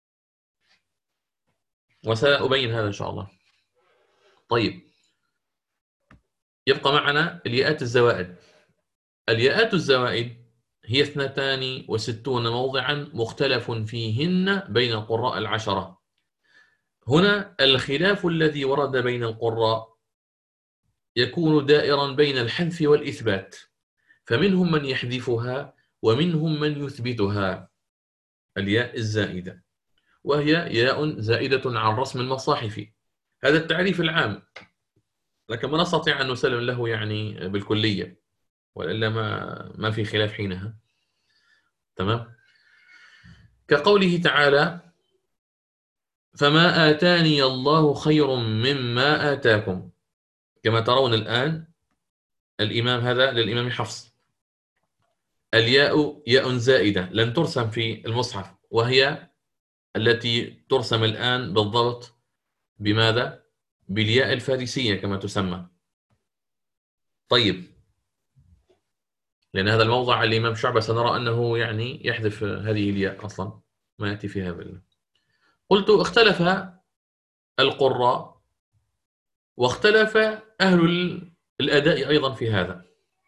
وسأبين هذا إن شاء الله. طيب، يبقى معنا الياءات الزوائد. الياءات الزوائد هي 62 موضعا مختلف فيهن بين القراء 10. هنا الخلاف الذي ورد بين القراء يكون دائرا بين الحذف والإثبات، فمنهم من يحذفها ومنهم من يثبتها، الياء الزائدة، وهي ياء زائدة عن رسم المصاحف. هذا التعريف العام، لكن ما نستطيع أن نسلم له يعني بالكلية، وإلا ما في خلاف حينها. تمام. كقوله تعالى: فما آتاني الله خير مما آتاكم. كما ترون الآن الإمام هذا للإمام حفص، الياء ياء زائدة لن ترسم في المصحف، وهي التي ترسم الآن بالضبط بماذا؟ بالياء الفارسية كما تسمى. طيب، لأن هذا الموضع الإمام شعبة سنرى أنه يعني يحذف هذه الياء أصلا، ما يأتي فيها قلت اختلف القراء واختلف أهل الأداء أيضا في هذا،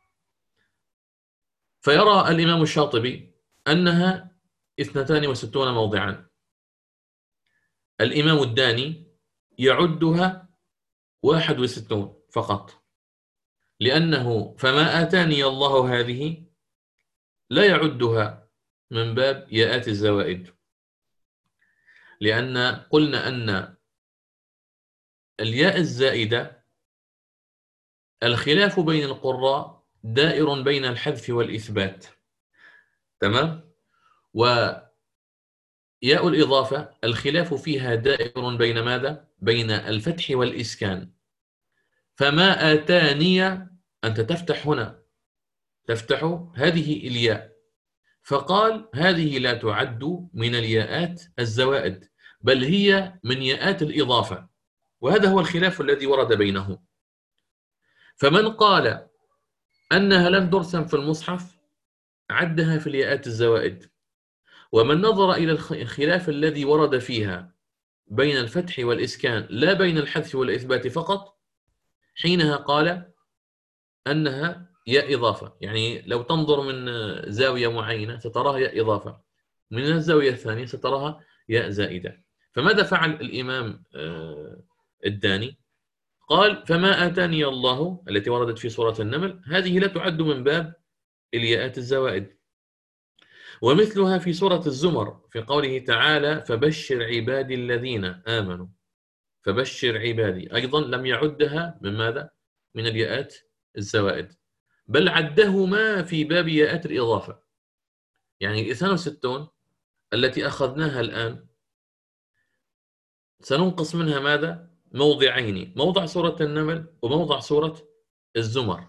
فيرى الإمام الشاطبي أنها 62 موضعا، الإمام الداني يعدها 61 فقط، لأنه فما آتاني الله هذه لا يعدها من باب ياءات الزوائد، لأن قلنا أن الياء الزائدة الخلاف بين القراء دائر بين الحذف والإثبات. تمام. وياء الإضافة الخلاف فيها دائر بين ماذا؟ بين الفتح والإسكان. فما آتاني أنت تفتح هنا، تفتح هذه الياء، فقال هذه لا تعد من الياءات الزوائد، بل هي من ياءات الإضافة. وهذا هو الخلاف الذي ورد بينهم. فمن قال أنها لم ترسم في المصحف عدها في الياءات الزوائد، ومن نظر إلى الخلاف الذي ورد فيها بين الفتح والإسكان لا بين الحذف والإثبات فقط، حينها قال أنها ياء إضافة. يعني لو تنظر من زاوية معينة ستراها ياء إضافة، من الزاوية الثانية ستراها ياء زائدة. فماذا فعل الإمام الداني؟ قال: فما آتاني الله التي وردت في سورة النمل هذه لا تعد من باب الياءات الزوائد. ومثلها في سورة الزمر في قوله تعالى: فبشر عبادي الذين آمنوا. فبشر عبادي أيضا لم يعدها من ماذا؟ من الياءات الزوائد، بل عدهما في باب ياءات الإضافة. يعني 62 التي أخذناها الآن سننقص منها ماذا؟ موضعين، موضع سورة النمل وموضع سورة الزمر،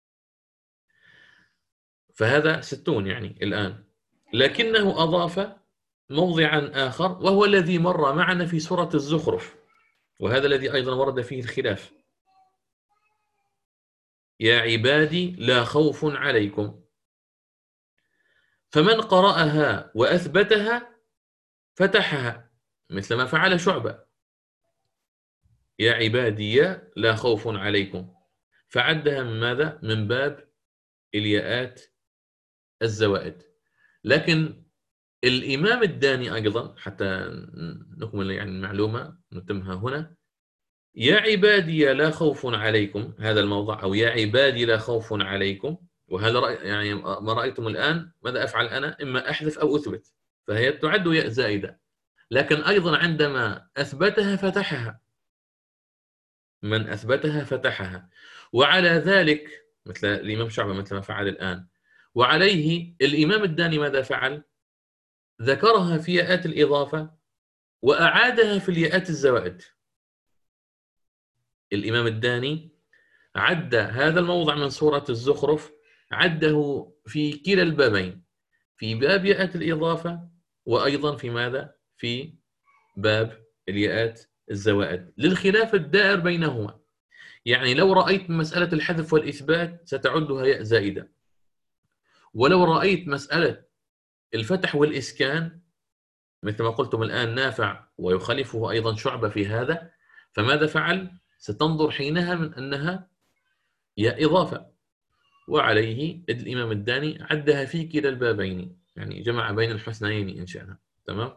فهذا 60 يعني الآن. لكنه أضاف موضعا آخر وهو الذي مر معنا في سورة الزخرف، وهذا الذي أيضا ورد فيه الخلاف: يا عبادي لا خوف عليكم. فمن قرأها وأثبتها فتحها مثل ما فعل شعبة: يا عبادي لا خوف عليكم، فعدها من ماذا؟ من باب الياءات الزوائد. لكن الإمام الداني أيضا، حتى نكمل يعني المعلومة نتمها هنا: يا عبادي لا خوف عليكم، هذا الموضع، أو يا عبادي لا خوف عليكم، وهذا يعني ما رأيتم الآن ماذا أفعل أنا؟ إما أحذف أو أثبت، فهي تعد ياء زائدة. لكن أيضا عندما أثبتها فتحها، من أثبتها فتحها. وعلى ذلك مثل الإمام شعبة مثل ما فعل الآن. وعليه الإمام الداني ماذا فعل؟ ذكرها في ياءات الإضافة وأعادها في الياءات الزوائد. الإمام الداني عد هذا الموضع من سورة الزخرف، عده في كلا البابين، في باب ياءات الإضافة وأيضا في ماذا؟ في باب الياءات الزوائد، للخلاف الدائر بينهما. يعني لو رأيت مسألة الحذف والإثبات ستعدها ياء زائدة، ولو رأيت مسألة الفتح والإسكان مثل ما قلتم الآن نافع ويخالفه أيضا شعبة في هذا، فماذا فعل؟ ستنظر حينها من أنها ياء إضافة. وعليه الإمام الداني عدها في كلا البابين، يعني جمع بين الحسنيين إن شاءنا. تمام؟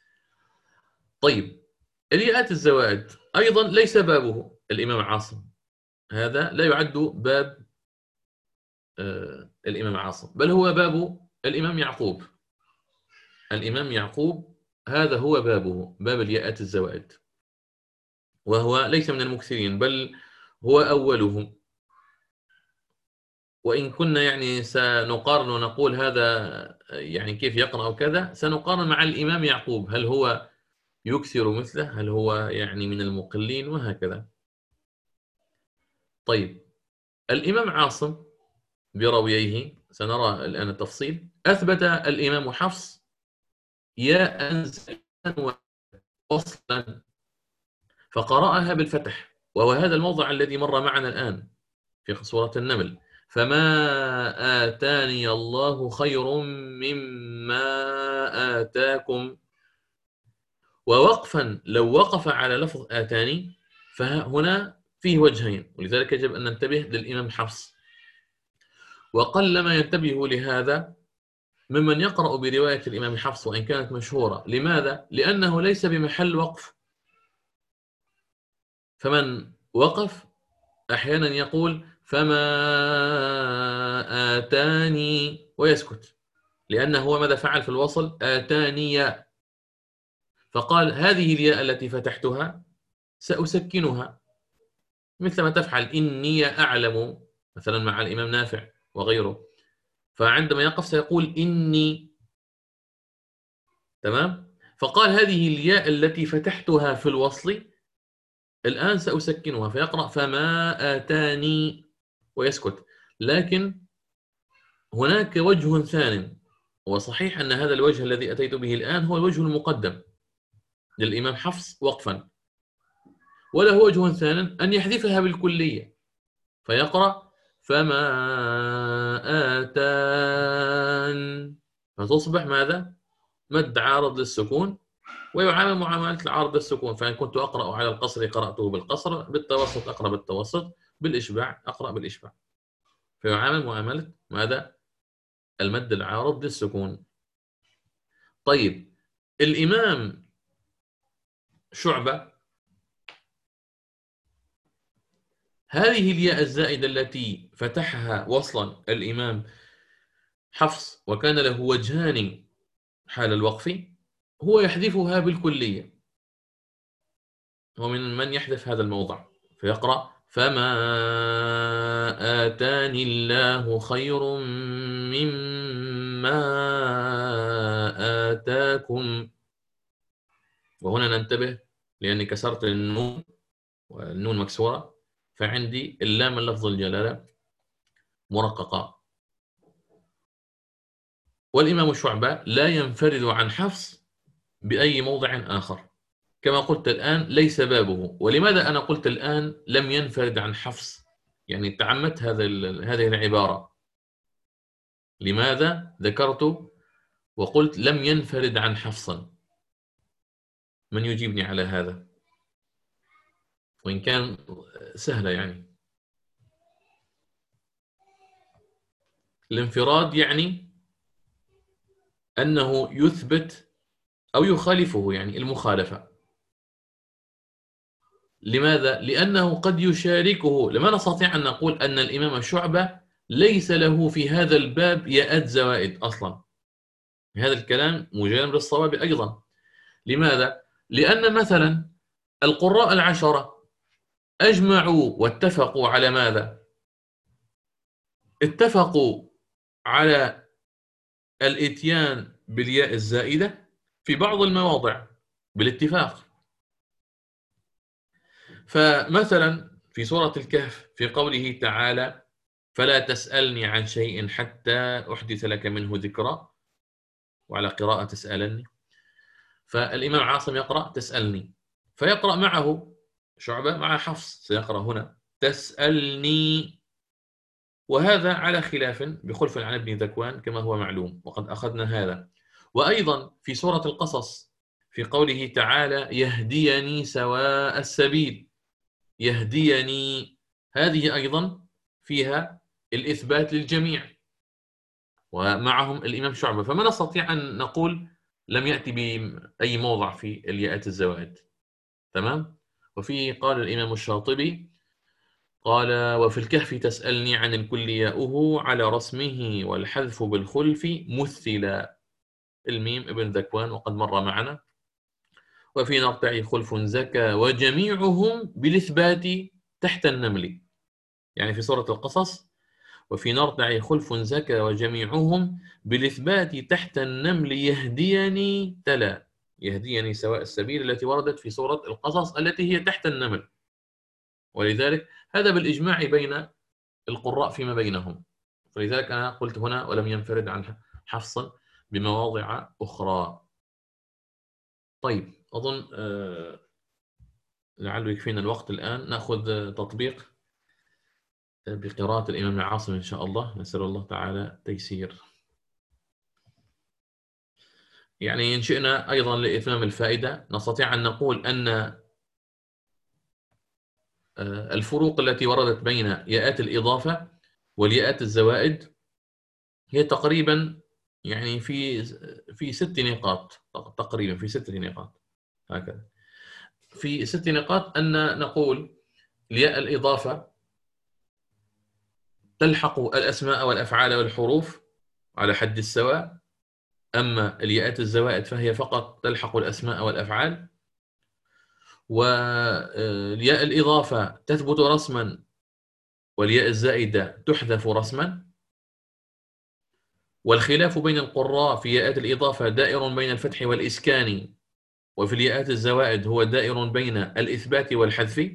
طيب، الياءات الزوائد أيضا ليس بابه الإمام عاصم، هذا لا يعد باب الإمام عاصم، بل هو باب الإمام يعقوب. الإمام يعقوب هذا هو بابه، باب الياءات الزوائد، وهو ليس من المكثرين بل هو أولهم. وإن كنا يعني سنقارن ونقول هذا يعني كيف يقرأ وكذا، سنقارن مع الإمام يعقوب، هل هو يكثر مثله؟ هل هو يعني من المقلين؟ وهكذا. طيب، الإمام عاصم بروييه سنرى الآن التفصيل. أثبت الإمام حفص ياء زائدة وصلا فقرأها بالفتح، وهو هذا الموضع الذي مر معنا الآن في سورة النمل: فما آتاني الله خير مما آتاكم. ووقفا لو وقف على لفظ آتاني فهنا فيه وجهين، ولذلك يجب أن ننتبه للإمام حفص. وقل ما ينتبه لهذا ممن يقرأ برواية الإمام حفص وإن كانت مشهورة. لماذا؟ لأنه ليس بمحل وقف، فمن وقف أحيانا يقول فما آتاني ويسكت، لأنه هو ماذا فعل في الوصل؟ آتاني ياء، فقال هذه الياء التي فتحتها سأسكنها، مثل ما تفعل إني أعلم مثلا مع الإمام نافع وغيره، فعندما يقف سيقول إني. تمام؟ فقال هذه الياء التي فتحتها في الوصل الآن سأسكنها، فيقرأ فما آتاني ويسكت. لكن هناك وجه ثان، وصحيح أن هذا الوجه الذي أتيت به الآن هو الوجه المقدم للإمام حفص وقفا، وله وجه ثاني أن يحذفها بالكلية فيقرأ فما آتان، فتصبح ماذا؟ مد عارض للسكون، ويعامل معاملة العارض للسكون. فإن كنت أقرأ على القصر قرأته بالقصر، بالتوسط أقرأ بالتوسط، بالإشباع أقرأ بالإشباع، فيعامل معاملة ماذا؟ المد العارض للسكون. طيب الإمام شعبة، هذه الياء الزائدة التي فتحها وصلا الإمام حفص وكان له وجهان حال الوقف، هو يحذفها بالكلية. ومن من يحذف هذا الموضع فيقرأ فما آتاني الله خير مما آتاكم. وهنا ننتبه لأني كسرت النون والنون مكسورة، فعندي اللام اللفظ الجلالة مرققة. والإمام شعبة لا ينفرد عن حفص بأي موضع آخر، كما قلت الآن ليس بابه. ولماذا أنا قلت الآن لم ينفرد عن حفص؟ يعني تعمدت هذه العبارة. لماذا ذكرت وقلت لم ينفرد عن حفص؟ من يجيبني على هذا؟ وإن كان سهلة يعني. الانفراد يعني أنه يثبت أو يخالفه، يعني المخالفة. لماذا؟ لأنه قد يشاركه. لما نستطيع أن نقول أن الإمام شعبة ليس له في هذا الباب ياءات زوائد أصلا. هذا الكلام مجانب للصواب أيضا. لماذا؟ لأن مثلا القراء العشرة أجمعوا واتفقوا على ماذا؟ اتفقوا على الإتيان بالياء الزائدة في بعض المواضع بالاتفاق. فمثلا في سورة الكهف في قوله تعالى فلا تسألني عن شيء حتى أحدث لك منه ذكرى، وعلى قراءة تسألني، فالإمام عاصم يقرأ تسألني، فيقرأ معه شعبة مع حفص، سيقرأ هنا تسألني. وهذا على خلاف بخلف عن ابن ذكوان كما هو معلوم، وقد أخذنا هذا. وأيضا في سورة القصص في قوله تعالى يهديني سواء السبيل، يهديني، هذه أيضا فيها الإثبات للجميع ومعهم الإمام شعبة. فما نستطيع أن نقول لم يأتي بأي موضع في الياءات الزوائد. تمام. وفي قال الإمام الشاطبي قال وفي الكهف تسألني عن الكل ياؤه على رسمه والحذف بالخلف مثلا، الميم ابن ذكوان وقد مر معنا. وفي نرتعي خلف زكى وجميعهم بالإثبات تحت النمل، يعني في سورة القصص وفي نرتعي خلف زكى وجميعهم بالإثبات تحت النمل يهديني تلا، يهديني سواء السبيل التي وردت في سورة القصص التي هي تحت النمل. ولذلك هذا بالإجماع بين القراء فيما بينهم. فلذلك أنا قلت هنا ولم ينفرد عن حفص بمواضع أخرى. طيب أظن لعله يكفينا الوقت الآن. نأخذ تطبيق بقراءة الإمام العاصم إن شاء الله، نسأل الله تعالى تيسير. يعني إن شئنا أيضا لإتمام الفائدة نستطيع أن نقول أن الفروق التي وردت بين ياءات الإضافة والياءات الزوائد هي تقريبا يعني في 6 نقاط، تقريبا في 6 نقاط هكذا. في 6 نقاط أن نقول الياء الإضافة تلحق الأسماء والأفعال والحروف على حد السواء، أما الياءات الزوائد فهي فقط تلحق الأسماء والأفعال. والياء الإضافة تثبت رسما والياء الزائدة تحذف رسما. والخلاف بين القراء في ياءات الإضافة دائر بين الفتح والإسكان، وفي الياءات الزوائد هو دائر بين الإثبات والحذف.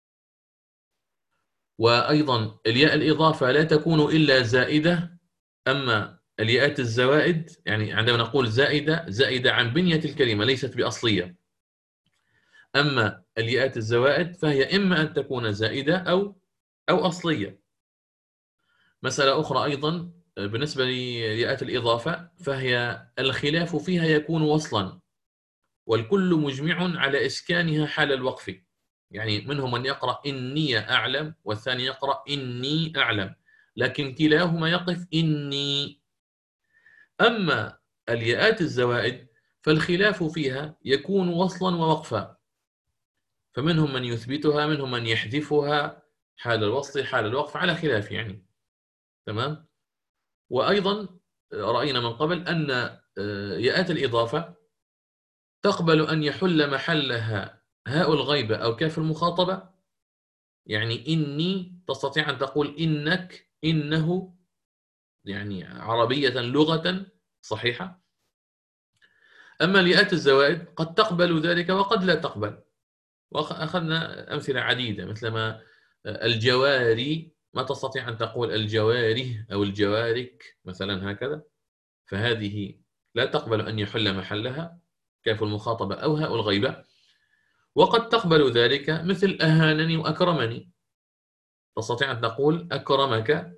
وأيضا الياء الإضافة لا تكون إلا زائدة، أما الياءات الزوائد يعني عندما نقول زائدة، زائدة عن بنية الكلمة ليست بأصلية. أما الياءات الزوائد فهي إما أن تكون زائدة أو أصلية. مسألة أخرى أيضا بالنسبة لياءات الإضافة، فهي الخلاف فيها يكون وصلا، والكل مجمع على إسكانها حال الوقف. يعني منهم من يقرأ إني أعلم، والثاني يقرأ إني أعلم، لكن كلاهما يقف إني. أما الياءات الزوائد فالخلاف فيها يكون وصلا ووقفا، فمنهم من يثبتها، منهم من يحذفها حال الوصل حال الوقف، على خلاف يعني. تمام. وأيضا رأينا من قبل أن ياءات الإضافة تقبل أن يحل محلها هاء الغيبة أو كاف المخاطبة. يعني إني تستطيع أن تقول إنك، إنه، يعني عربية لغة صحيحة. أما الياءات الزوائد قد تقبل ذلك وقد لا تقبل، وأخذنا أمثلة عديدة، مثل ما الجواري ما تستطيع أن تقول الجواره أو الجوارك مثلا هكذا، فهذه لا تقبل أن يحل محلها كاف المخاطبة أو هاء الغيبة. وقد تقبل ذلك مثل أهانني وأكرمني، تستطيع أن تقول أكرمك،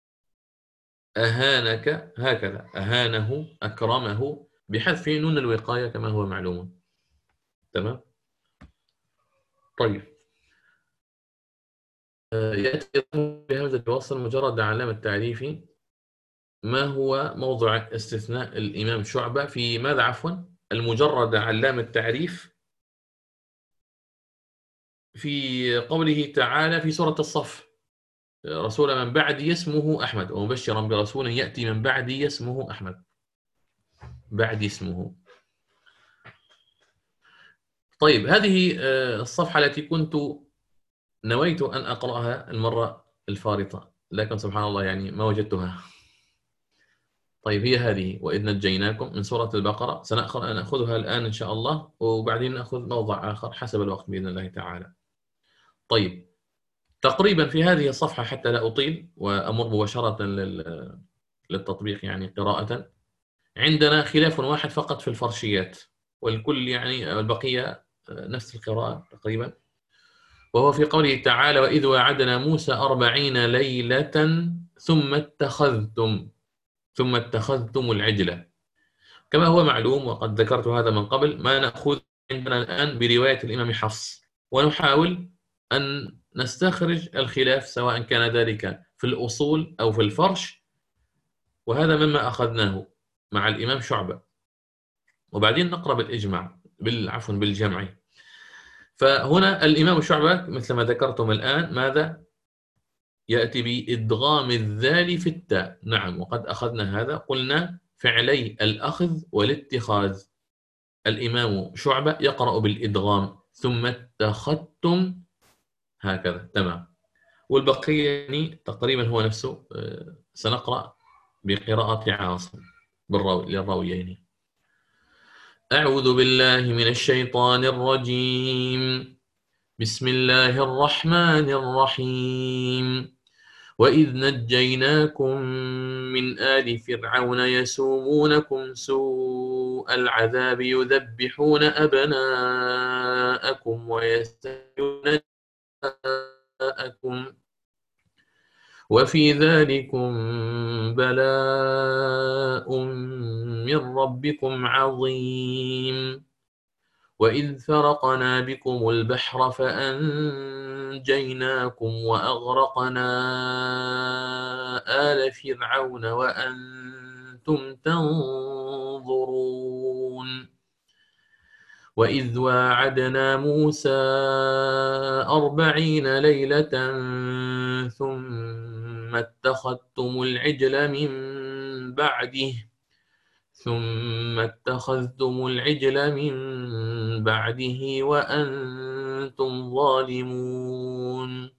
أهانك، هكذا، أهانه، أكرمه، بحذف نون الوقاية كما هو معلوم. تمام. طيب، يأتي بهمزة الوصل مجرد علامة تعريفي. ما هو موضع استثناء الإمام شعبة في ماذا؟ عفوا، المجرد علامة تعريف في قوله تعالى في سورة الصف: رسول من بعدي اسمه أحمد، ومبشرا برسول يأتي من بعدي اسمه أحمد. بعد اسمه. طيب، هذه الصفحة التي كنت نويت أن أقرأها المرة الفارطة، لكن سبحان الله يعني ما وجدتها. طيب، هي هذه: وإذ نجيناكم، من سورة البقرة. سنأخذها الآن إن شاء الله، وبعدين نأخذ موضع آخر حسب الوقت بإذن الله تعالى. طيب، تقريبا في هذه الصفحة، حتى لا أطيل وأمر مباشرة للتطبيق يعني قراءة، عندنا خلاف واحد فقط في الفرشيات، والكل يعني البقية نفس القراءة تقريبا، وهو في قوله تعالى: وإذ وعدنا موسى 40 ليلة ثم اتخذتم العجلة. كما هو معلوم وقد ذكرت هذا من قبل، ما نأخذ عندنا الآن برواية الإمام حفص، ونحاول أن نستخرج الخلاف سواء كان ذلك في الأصول أو في الفرش، وهذا مما أخذناه مع الإمام شعبة، وبعدين نقرأ بالإجماع، بالجمع. فهنا الإمام شعبة مثل ما ذكرتم الآن ماذا؟ يأتي بإدغام الذال في التاء. نعم، وقد أخذنا هذا، قلنا فعلي الأخذ والاتخاذ. الإمام شعبة يقرأ بالإدغام، ثم اتخذتم، هكذا. تمام. والبقية يعني تقريبا هو نفسه. سنقرأ بقراءة عاصم للراويين. أعوذ بالله من الشيطان الرجيم. بسم الله الرحمن الرحيم. وإذ نجيناكم من آل فرعون يسومونكم سوء العذاب يذبحون أبناءكم ويستحيون نساءكم وفي ذلكم بلاء من ربكم عظيم. وإذ فرقنا بكم البحر فأنجيناكم وأغرقنا آل فرعون وأنتم تنظرون. وإذ واعدنا موسى 40 ليلة ثم اتخذتم العجل من بعده وأنتم ظالمون.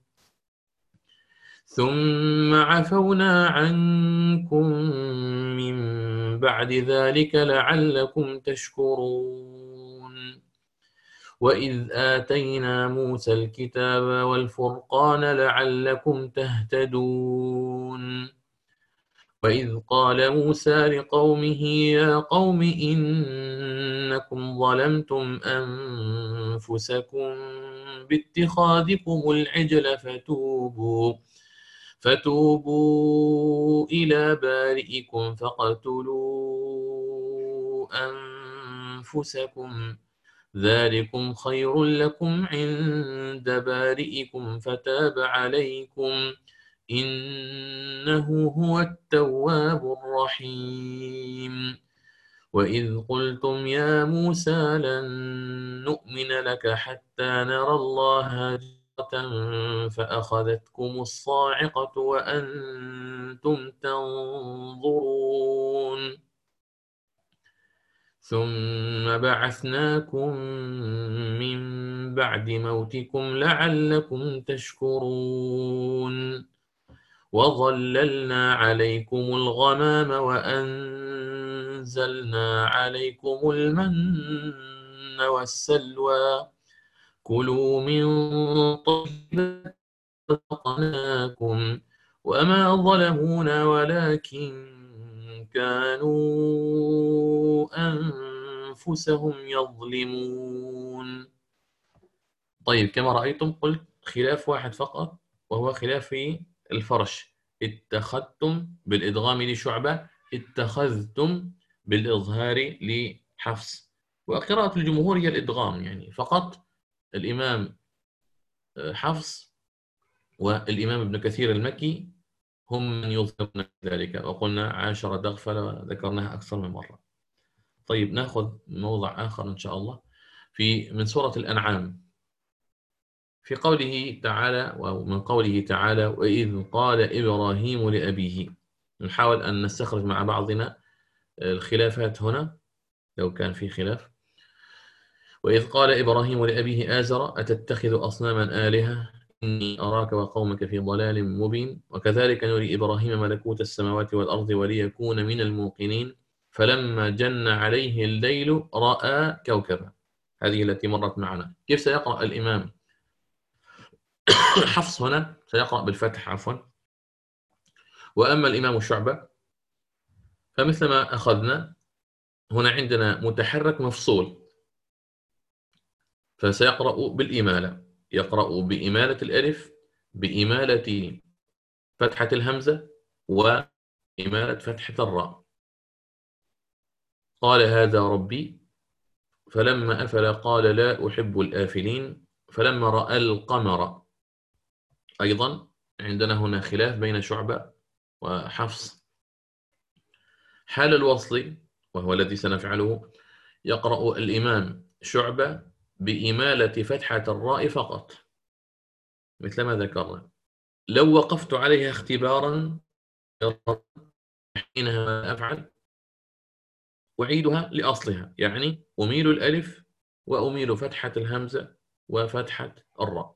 ثم عفونا عنكم من بعد ذلك لعلكم تشكرون. وإذ آتينا موسى الكتاب والفرقان لعلكم تهتدون. وإذ قال موسى لقومه يا قوم إنكم ظلمتم أنفسكم باتخاذكم العجل فتوبوا إلى بارئكم فاقتلوا أنفسكم ذلكم خير لكم عند بارئكم فتاب عليكم إنه هو التواب الرحيم وإذ قلتم يا موسى لن نؤمن لك حتى نرى الله جهرة فأخذتكم الصاعقة وأنتم تنظرون ثم بعثناكم من بعد موتكم لعلكم تشكرون وظللنا عليكم الغمام وأنزلنا عليكم المن والسلوى كلوا من طيبات رزقناكم وما ظلمونا ولكن كانوا أنفسهم يظلمون. طيب كما رأيتم قلت خلاف واحد فقط وهو خلاف في الفرش. اتخذتم بالإدغام لشعبة، اتخذتم بالإظهار لحفص. وقراءة الجمهور هي الإدغام، يعني فقط الإمام حفص والإمام ابن كثير المكي هم من يظهرون ذلك، وقلنا عاشر دغفلة ذكرناها أكثر من مرة. طيب نأخذ موضع آخر إن شاء الله من سورة الأنعام في قوله تعالى، ومن قوله تعالى وإذ قال إبراهيم لأبيه. نحاول أن نستخرج مع بعضنا الخلافات هنا لو كان في خلاف. وإذ قال إبراهيم لأبيه آزر أتتخذ أصناما آلهة إني أراك وقومك في ضلال مبين وكذلك نري إبراهيم ملكوت السماوات والأرض وليكون من الموقنين فلما جن عليه الليل رأى كوكبا. هذه التي مرت معنا. كيف سيقرأ الإمام حفص هنا؟ سيقرأ بالفتح عفوا. وأما الإمام شعبة فمثلما أخذنا هنا عندنا متحرك مفصول فسيقرأ بالإمالة، يقرأ بإمالة الألف بإمالة فتحة الهمزة وإمالة فتحة الراء. قال هذا ربي فلما أفل قال لا أحب الآفلين فلما رأى القمر. أيضا عندنا هنا خلاف بين شعبة وحفص. حال الوصل وهو الذي سنفعله يقرأ الإمام شعبة بإمالة فتحة الراء فقط مثل ما ذكرنا. لو وقفت عليها اختبارا حينها أفعل أعيدها لأصلها، يعني أميل الألف وأميل فتحة الهمزة وفتحة الراء.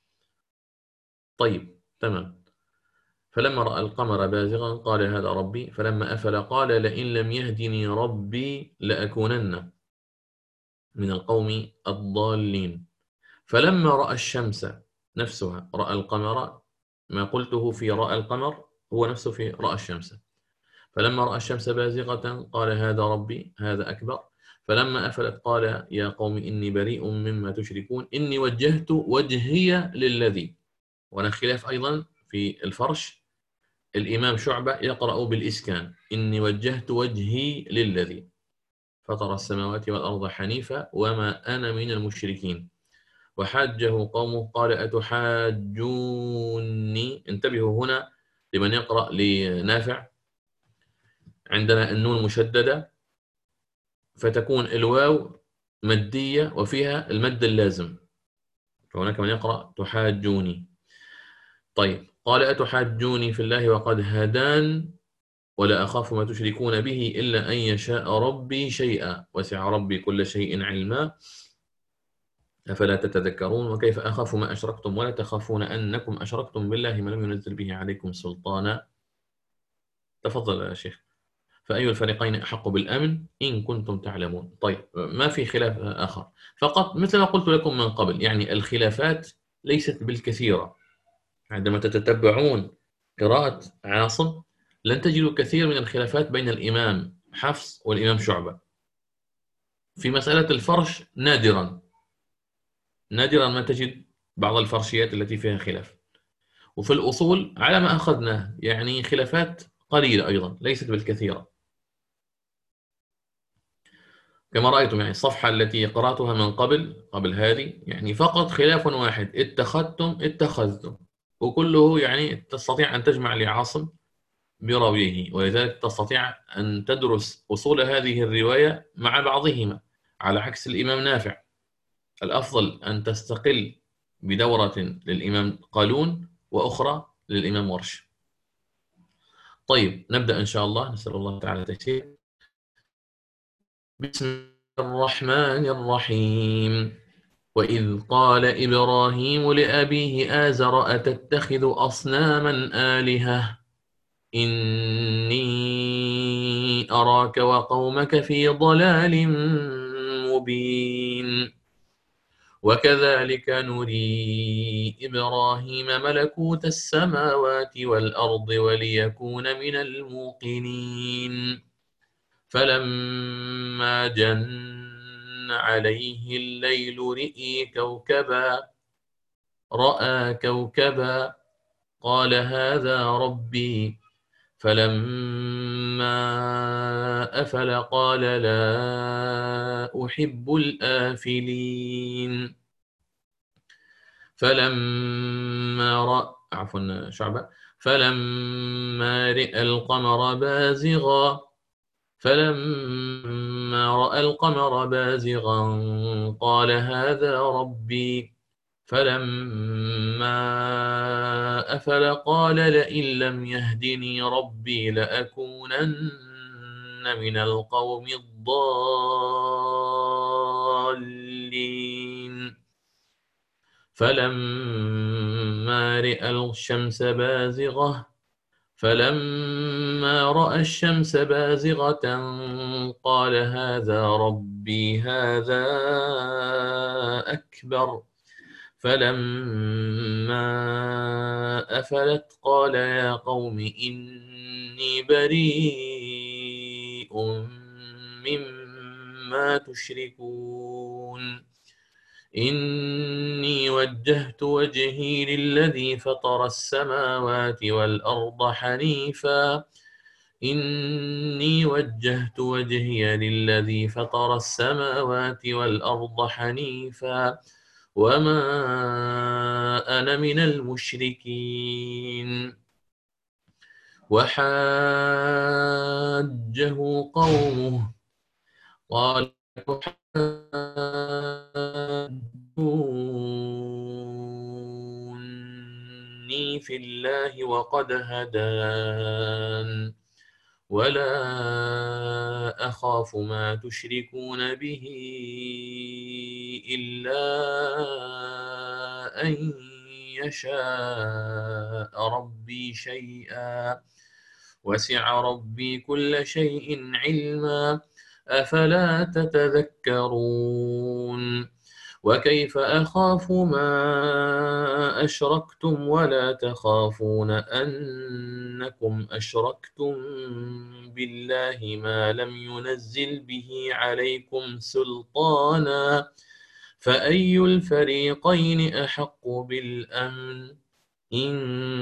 طيب تمام. فلما رأى القمر بازغا قال هذا ربي فلما أفل قال لئن لم يهدني ربي لأكونن من القوم الضالين. فلما رأى الشمس نفسها رأى القمر، ما قلته في رأى القمر هو نفسه في رأى الشمس. فلما رأى الشمس بازغة قال هذا ربي هذا أكبر. فلما أفلت قال يا قوم إني بريء مما تشركون إني وجهت وجهي للذي. وهنا خلاف أيضا في الفرش. الإمام شعبة يقرأ بالإسكان إني وجهت وجهي للذي فطر السماوات والأرض حنيفا وما أنا من المشركين. وحاجه قومه قال أتحاجوني. انتبهوا هنا لمن يقرأ لنافع، عندنا النون مشددة فتكون الواو مدية وفيها المد اللازم، فهناك من يقرأ تحاجوني. طيب قال أتحاجوني في الله وقد هدان ولا أخاف ما تشركون به إلا أن يشاء ربي شيئا وسع ربي كل شيء علما أفلا تتذكرون وكيف أخاف ما أشركتم ولا تخافون أنكم أشركتم بالله ما لم ينزل به عليكم سلطانا. تفضل يا شيخ. فأي الفريقين أحق بالأمن إن كنتم تعلمون. طيب ما في خلاف آخر، فقط مثل ما قلت لكم من قبل، يعني الخلافات ليست بالكثيرة. عندما تتتبعون قراءة عاصم لن تجدوا كثير من الخلافات بين الإمام حفص والإمام شعبة. في مسألة الفرش نادرا ما تجد بعض الفرشيات التي فيها خلاف. وفي الأصول على ما أخذنا يعني خلافات قليلة أيضا، ليست بالكثيرة. كما رأيتم يعني الصفحة التي قرأتها من قبل هذه يعني فقط خلاف واحد: اتخذتم، وكله يعني تستطيع أن تجمع لعاصم براويه، ولذلك تستطيع أن تدرس أصول هذه الرواية مع بعضهما، على عكس الإمام نافع. الأفضل أن تستقل بدورة للإمام قالون وأخرى للإمام ورش. طيب نبدأ إن شاء الله، نسأل الله تعالى التيسير. بسم الله الرحمن الرحيم. وإذ قال إبراهيم لأبيه آزر أتتخذ أصناما آلهة إني أراك وقومك في ضلال مبين. وكذلك نري إبراهيم ملكوت السماوات والأرض وليكون من الموقنين. فلما جن عليه الليل رأى كوكبا قال هذا ربي. فلما أفل قال لا أحب الآفلين. فلما رأى القمر بازغا قال هذا ربي. فلما أفل قال لئن لم يهدني ربي لأكونن من القوم الضالين. فلما رأى الشمس بازغة قال هذا ربي هذا أكبر. فلما أفلت قال يا قوم إني بريء مما تشركون. إني وجهت وجهي للذي فطر السماوات والأرض حنيفا وما أنا من المشركين. وحاجه قومه قال تحاجوني في الله وقد هدان ولا أخاف ما تشركون به إلا أن يشاء ربي شيئا وسع ربي كل شيء علما أفلا تتذكرون. وكيف أخاف ما أشركتم ولا تخافون أنكم أشركتم بالله ما لم ينزل به عليكم سلطانا فأي الفريقين أحق بالأمن إن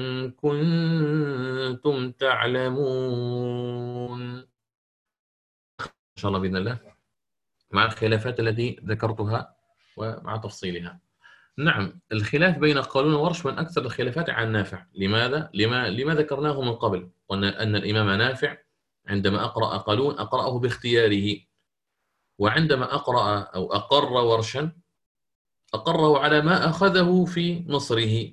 كنتم تعلمون. إن شاء الله بإذن الله مع الخلافات التي ذكرتها ومع تفصيلها. نعم، الخلاف بين قالون وورش من أكثر الخلافات عن نافع. لماذا؟ لما ذكرناه من قبل، قلنا أن الإمام نافع عندما أقرأ قالون أقرأه باختياره، وعندما أقرأ أو أقر ورشا أقره على ما أخذه في مصر،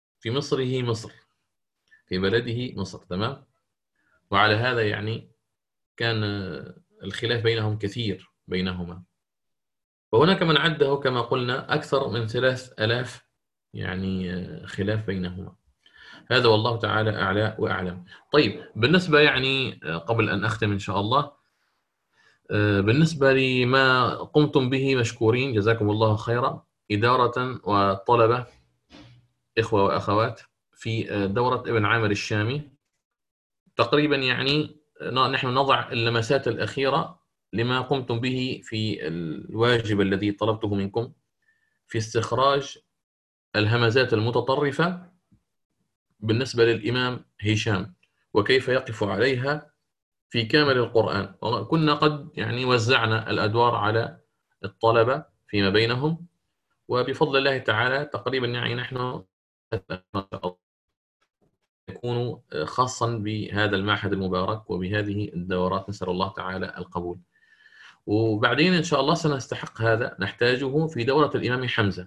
في بلده مصر. تمام؟ وعلى هذا يعني كان الخلاف بينهم كثير بينهما. وهناك من عده كما قلنا أكثر من 3000 يعني خلاف بينهما. هذا والله تعالى أعلى وأعلم. طيب بالنسبة يعني قبل أن أختم إن شاء الله، بالنسبة لما قمتم به مشكورين جزاكم الله خيرا، إدارة وطلبة إخوة وأخوات في دورة ابن عامر الشامي تقريبا يعني نحن نضع اللمسات الأخيرة لما قمتم به في الواجب الذي طلبته منكم في استخراج الهمزات المتطرفة بالنسبة للإمام هشام وكيف يقف عليها في كامل القرآن. كنا قد يعني وزعنا الأدوار على الطلبة فيما بينهم، وبفضل الله تعالى تقريبا يعني نحن يكون خاصا بهذا المعهد المبارك وبهذه الدورات، نسأل الله تعالى القبول. وبعدين إن شاء الله سنستحق هذا، نحتاجه في دورة الإمام حمزة.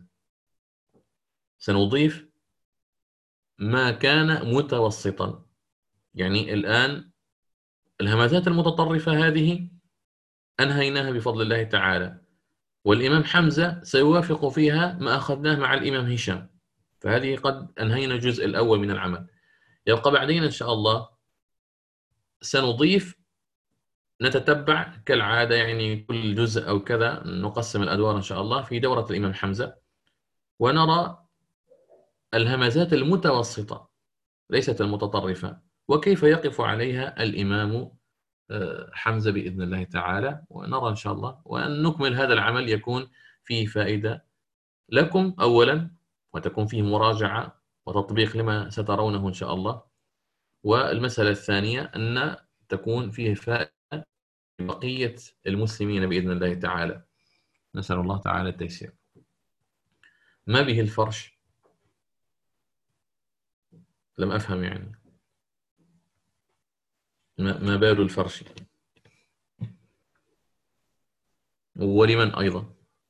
سنضيف ما كان متوسطا، يعني الآن الهمزات المتطرفة هذه أنهيناها بفضل الله تعالى، والإمام حمزة سيوافق فيها ما أخذناه مع الإمام هشام، فهذه قد أنهينا الجزء الأول من العمل. يبقى بعدين إن شاء الله سنضيف، نتتبع كالعادة يعني كل جزء أو كذا نقسم الأدوار إن شاء الله في دورة الإمام حمزة، ونرى الهمزات المتوسطة ليست المتطرفة وكيف يقف عليها الإمام حمزة بإذن الله تعالى، ونرى إن شاء الله وأن نكمل هذا العمل يكون فيه فائدة لكم أولا، وتكون فيه مراجعة وتطبيق لما سترونه إن شاء الله. والمسألة الثانية أن تكون فيه فائدة لبقية المسلمين بإذن الله تعالى، نسأل الله تعالى التيسير. ما به الفرش؟ لم أفهم يعني ما بال الفرش، ولمن أيضا؟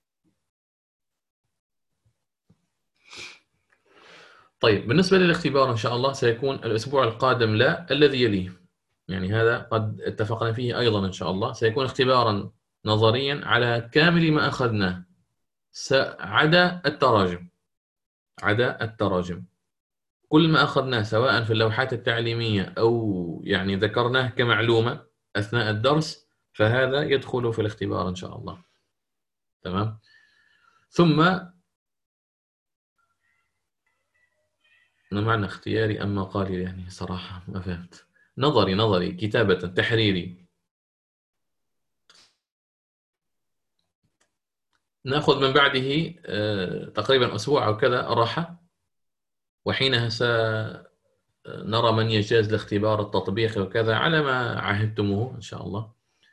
طيب بالنسبة للاختبار إن شاء الله سيكون الأسبوع القادم لا الذي يليه، يعني هذا قد اتفقنا فيه أيضا إن شاء الله، سيكون اختبارا نظريا على كامل ما أخذناه عدا التراجم. عدا التراجم كل ما أخذناه سواء في اللوحات التعليمية أو يعني ذكرناه كمعلومة أثناء الدرس فهذا يدخل في الاختبار إن شاء الله. تمام. ثم ما معنى اختياري أما قالي؟ يعني صراحة ما فهمت. نظري كتابة تحريري. نأخذ من بعده تقريبا أسبوع أو كذا راحة، وحينها سنرى من يجاز الاختبار التطبيقي وكذا على ما عهدتموه إن شاء الله.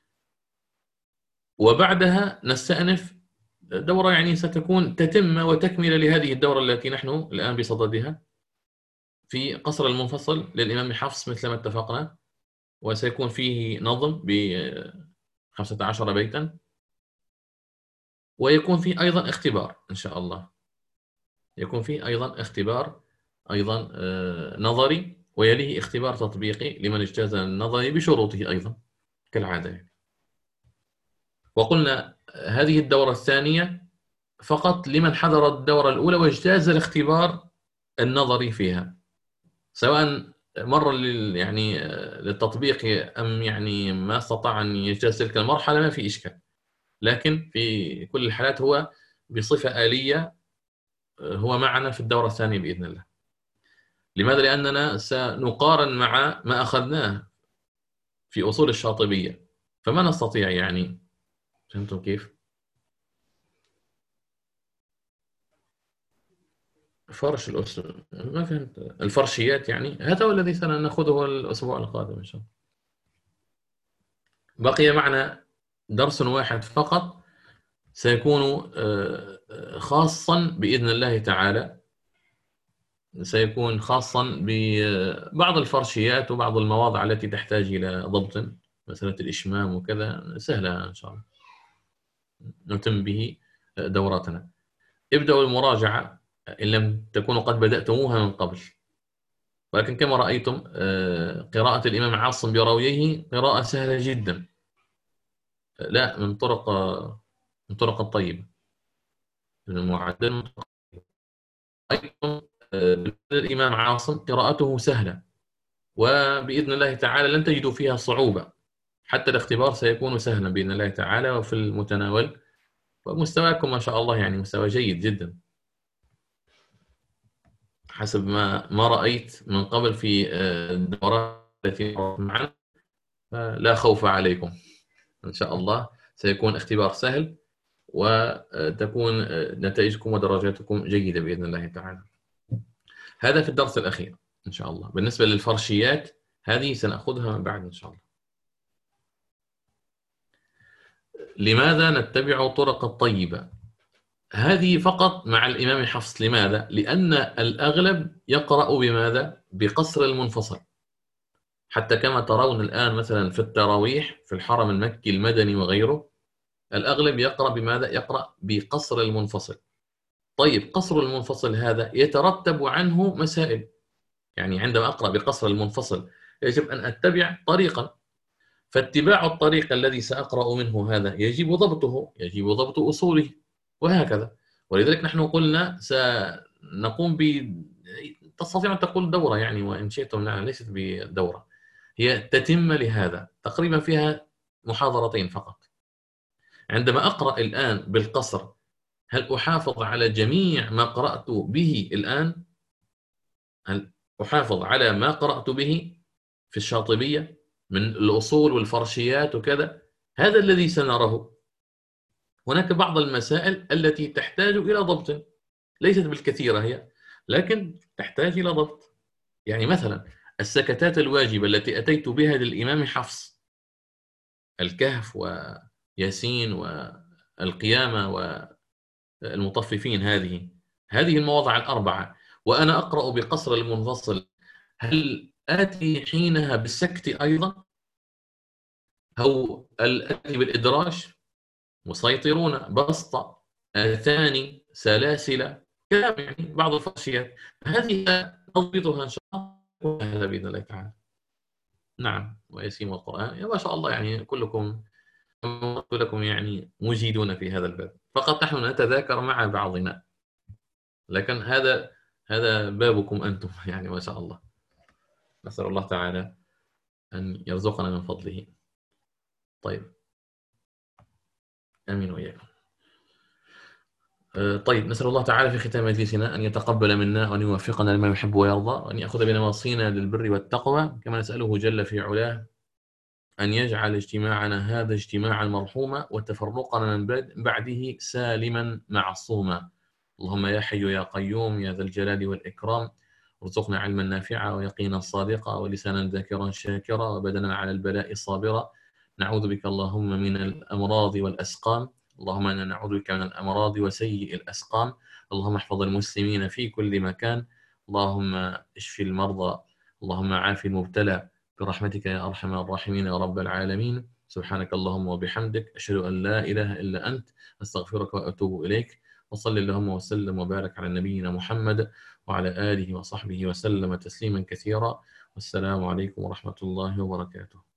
وبعدها نستأنف دورة يعني ستكون تتمة وتكملة لهذه الدورة التي نحن الآن بصددها في قصر المنفصل للإمام حفص مثل ما اتفقنا، وسيكون فيه نظم ب 15 بيتا، ويكون فيه أيضا اختبار إن شاء الله، يكون فيه أيضا اختبار أيضا نظري، ويليه اختبار تطبيقي لمن اجتاز النظري بشروطه أيضا كالعادة يعني. وقلنا هذه الدورة الثانية فقط لمن حضر الدورة الأولى واجتاز الاختبار النظري فيها، سواء مر يعني للتطبيق أم يعني ما استطاع أن يجتاز تلك المرحلة ما في إشكال، لكن في كل الحالات هو بصفة آلية هو معنا في الدورة الثانية بإذن الله. لماذا؟ لأننا سنقارن مع ما أخذناه في أصول الشاطبية، فما نستطيع يعني، فهمتم كيف؟ فرش الأسر ما فهمت، الفرشيات يعني هذا هو الذي سنأخذه الأسبوع القادم إن شاء الله. بقي معنا درس واحد فقط سيكون خاصا بإذن الله تعالى، سيكون خاصا ببعض الفرشيات وبعض المواضع التي تحتاج إلى ضبط، مسألة الإشمام وكذا سهلة إن شاء الله نتم به دوراتنا. ابدأوا المراجعة إن لم تكونوا قد بدأتموها من قبل، ولكن كما رأيتم قراءة الإمام عاصم براويه قراءة سهلة جدا، لا من طرق الطيبة من المعدل. أيضا الإمام عاصم قراءته سهلة، وبإذن الله تعالى لن تجدوا فيها صعوبة، حتى الاختبار سيكون سهلا بإذن الله تعالى وفي المتناول، ومستواكم ما شاء الله يعني مستوى جيد جدا حسب ما رأيت من قبل في الدورات 30 مرة معا، فلا خوف عليكم إن شاء الله. سيكون اختبار سهل، وتكون نتائجكم ودرجاتكم جيدة بإذن الله تعالى. هذا في الدرس الأخير إن شاء الله. بالنسبة للفرشيات هذه سنأخذها بعد إن شاء الله. لماذا نتبع طرق الطيبة؟ هذه فقط مع الإمام حفص. لماذا؟ لأن الأغلب يقرأ بماذا؟ بقصر المنفصل. حتى كما ترون الآن مثلا في التراويح في الحرم المكي المدني وغيره، الأغلب يقرأ بماذا؟ يقرأ بقصر المنفصل. طيب قصر المنفصل هذا يترتب عنه مسائل. يعني عندما أقرأ بقصر المنفصل يجب أن أتبع طريقا، فاتباع الطريق الذي سأقرأ منه هذا يجب ضبطه، يجب ضبط أصوله، وهكذا. ولذلك نحن قلنا سنقوم تستطيع أن تقول دورة يعني، وإن شئتم ليست بدورة، هي تتم لهذا تقريبا فيها محاضرتين فقط. عندما أقرأ الآن بالقصر هل أحافظ على جميع ما قرأت به الآن؟ هل أحافظ على ما قرأت به في الشاطبية من الأصول والفرشيات وكذا؟ هذا الذي سنراه. هناك بعض المسائل التي تحتاج إلى ضبط، ليست بالكثيرة هي، لكن تحتاج إلى ضبط. يعني مثلا السكتات الواجبة التي أتيت بها للإمام حفص، الكهف وياسين والقيامة والمطففين، هذه المواضع الأربعة، وأنا أقرأ بقصر المنفصل، هل آتي حينها بالسكت أيضا؟ أو الآتي بالإدراج؟ مسيطرون، بسطة، آثاني، سلاسل، كلام يعني بعض الفرشيات، هذه نضبطها إن شاء الله هذا بإذن الله تعالى. نعم، وياسين والقرآن، يا ما شاء الله يعني كلكم قلت لكم يعني مجيدون في هذا الباب، فقط نحن نتذاكر مع بعضنا، لكن هذا بابكم أنتم يعني ما شاء الله. نسأل الله تعالى أن يرزقنا من فضله. طيب، آمين وإياكم. طيب، نسأل الله تعالى في ختام مجلسنا أن يتقبل منا وأن يوفقنا لما يحب ويرضى، وأن يأخذ بنواصينا للبر والتقوى، كما نسأله جل في علاه أن يجعل اجتماعنا هذا اجتماعا مرحوما، وتفرقنا من بعده سالما معصوما. اللهم يا حي يا قيوم يا ذا الجلال والإكرام، ارزقنا علما نافعا ويقينا صادقا ولسانا ذاكرا شاكرا وبدنا على البلاء صابرا. نعوذ بك اللهم من الأمراض والأسقام، اللهم إنا نعوذ بك من الأمراض وسيء الأسقام. اللهم احفظ المسلمين في كل مكان، اللهم اشف المرضى، اللهم عاف المبتلى برحمتك يا أرحم الراحمين يا رب العالمين. سبحانك اللهم وبحمدك، أشهد أن لا إله إلا أنت، أستغفرك وأتوب إليك. وصل اللهم وسلم وبارك على نبينا محمد وعلى آله وصحبه وسلم تسليما كثيرا. والسلام عليكم ورحمة الله وبركاته.